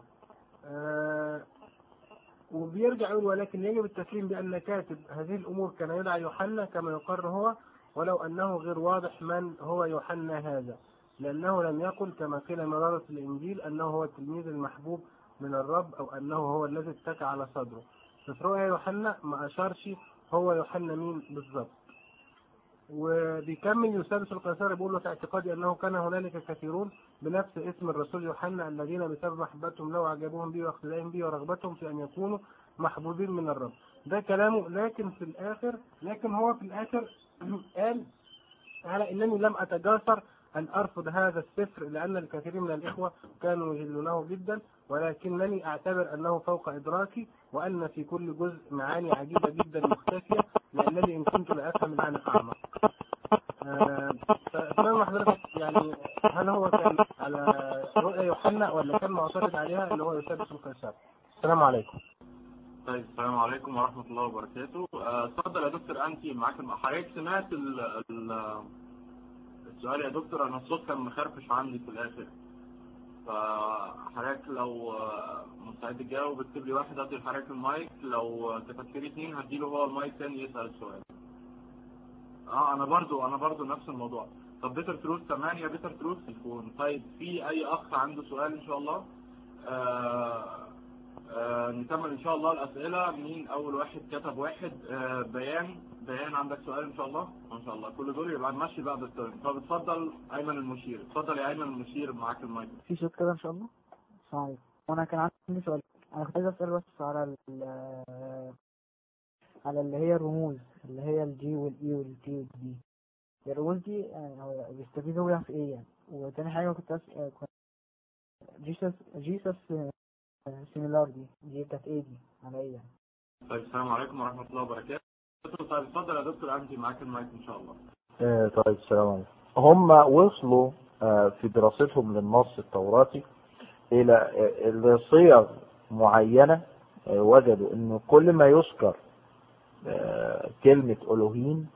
Speaker 5: وبيرجع يقول ولكن يجب التسليم بان كاتب هذه الامور كان يدعى يوحنا كما يقر هو، ولو انه غير واضح من هو يوحنا هذا، لانه لم يقل كما قيل مرارة الانجيل انه هو التلميذ المحبوب من الرب او انه هو الذي اتكى على صدره. في رؤيا يوحنا ما اشارش هو يوحنا مين بالضبط. وبيكمل يوسابس القيصري بيقول له في اعتقادي أنه كان هنالك كثيرون بنفس اسم الرسول يوحنا الذين بسبب محبتهم له وعجبهم به واقتدائهم به ورغبتهم في أن يكونوا محبوبين من الرب. ده كلامه. لكن هو في الآخر قال على أنني لم أتجاسر أن أرفض هذا السفر لأن الكثير من الإخوة كانوا يجلونه جدا، ولكنني أعتبر أنه فوق إدراكي وأن في كل جزء معاني عجيبة جدا مختفية لأنني إن كنت لا أفهم المعنى أعمق. فأتمنى حضرتك يعني هل هو كان على رؤية يوحنا ولا كان معترض عليها اللي هو يوسابس القيصري؟ السلام عليكم.
Speaker 6: طيب السلام عليكم ورحمة الله وبركاته. اتفضل يا دكتور أنتي معاك. حضرتك سمعت السؤال يا دكتور؟ أنا الصوت كان مخرفش عندي في الآخر، فحضرتك لو مستعد تجاوب اكتب لي واحد أدي لحضرتك المايك، لو كتبت لي 2 هديله هو المايك تاني يسأل السؤال. أنا برضو نفس الموضوع. طب بيتر تروث سامعني يا بيتر تروث الفون؟ طيب في أي أخ عنده سؤال إن شاء الله؟ نكمل ان شاء الله الاسئله. مين اول واحد كتب واحد؟ بيان عندك سؤال ان شاء الله؟ ما شاء الله كل دول يبقى نمشي بقى بالترم. طب اتفضل ايمن المشير. اتفضل يا ايمن المشير معاك المايك.
Speaker 2: في صوت كده ان شاء الله؟ صحيح. وانا كان عندي سؤال. انا كنت عايز اسال بس على اللي هي الرموز اللي هي الجي والاي والتي والدي. الرموز دي بيستفيدوا بيها في ايه يعني؟ وتاني حاجه كنت اسال جيسس سيميلار دي كانت ايه دي على ايه يعني؟
Speaker 6: طيب السلام عليكم ورحمه الله وبركاته. طيب اتفضل يا دكتور انتي معاك المايك ان شاء الله.
Speaker 1: طيب السلام عليكم. هم وصلوا في دراستهم للنص التوراتي الى صيغ معينه. وجدوا انه كل ما يذكر كلمه الوهيم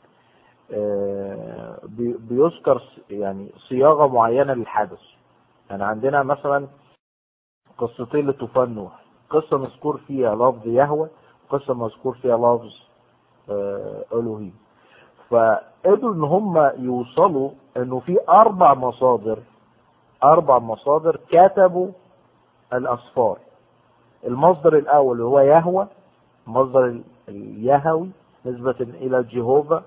Speaker 1: بيذكر يعني صياغه معينه للحدث. يعني عندنا مثلا قصتين لطوفان نوح، قصة مذكور فيها لفظ يهوه، قصة مذكور فيها لفظ ألوهيم. فقدروا ان هم يوصلوا انه في 4 مصادر كتبوا الأسفار. المصدر الأول هو يهوه، المصدر اليهوي نسبة إلى جيهوفا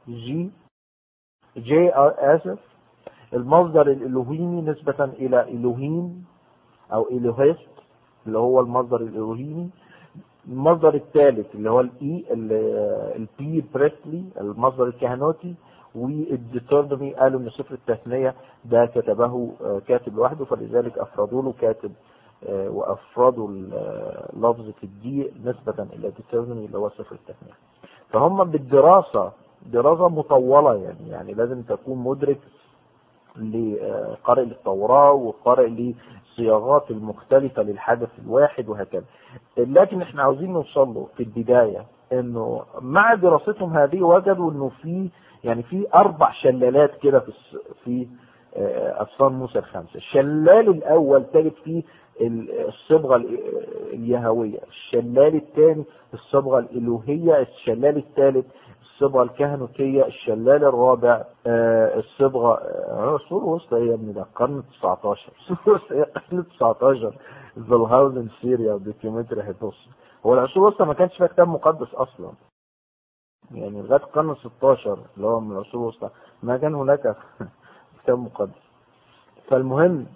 Speaker 1: جي آسف. المصدر الإلوهيمي نسبة إلى إلوهيم او إلوهيست اللي هو المصدر الإلوهيمي. المصدر الثالث اللي هو البي بريسلي المصدر الكهنوتي. والديترونومي قالوا ان سفر التثنية ده كتبه كاتب لوحده، فلذلك افردوا له كاتب وافردوا لفظة الدي نسبة الى ديترونومي اللي هو سفر التثنية. فهم بالدراسة دراسة مطولة يعني لازم تكون مدرك لقارئ للتوراة وقارئ للصياغات المختلفة للحدث الواحد وهكذا. لكن احنا عاوزين نوصل له في البداية انه مع دراستهم هذه وجدوا انه في 4 شلالات كده في أسفار موسى ال5. الشلال الاول تجد فيه الصبغة اليهوية، الشلال الثاني الصبغة الالوهية، الشلال الثالث الصبغة الكهنوتية، الشلال الرابع الصبغة عصور وسطى هي من القرن 19 القرن 19 زلهاوزن سيريا وديكيومتري هيتوس. هو العصور الوسطى ما كانش فيها كتاب مقدس اصلا، يعني لغايه القرن 16 اللي هو من العصور الوسطى ما كان هناك كتاب مقدس. فالمهم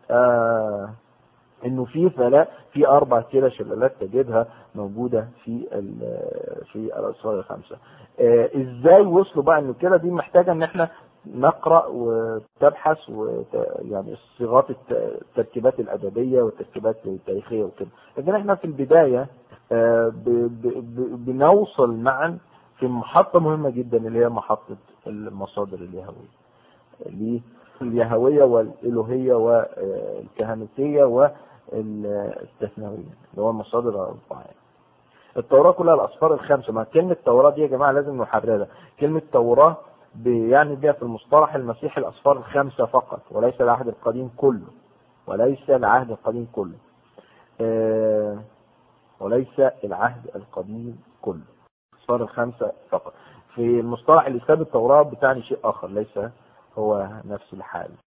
Speaker 1: انه في 4 كده شلالات تجدها موجودة في الأسفار ال5. ازاي وصلوا بقى انه كده؟ دي محتاجة ان احنا نقرأ وتبحث يعني الصيغات التركيبات الأدبية والتركيبات التاريخية وكده. لكن احنا في البداية بنوصل معا في محطة مهمة جدا اللي هي محطة المصادر اليهوية والإلوهية والكهنوتية والتثنوية اللي هو المصادر الأربعة. التوراة كلها الأسفار ال5. ما كلمة التوراة دي يا جماعة لازم نحررها. كلمة توراة يعني بيها في المصطلح المسيحي الأسفار ال5 فقط، وليس العهد القديم كله، وليس العهد القديم كله. الأسفار ال5 فقط. في المصطلح اللي ساب التوراة بتعني شيء آخر، ليس هو نفس الحال.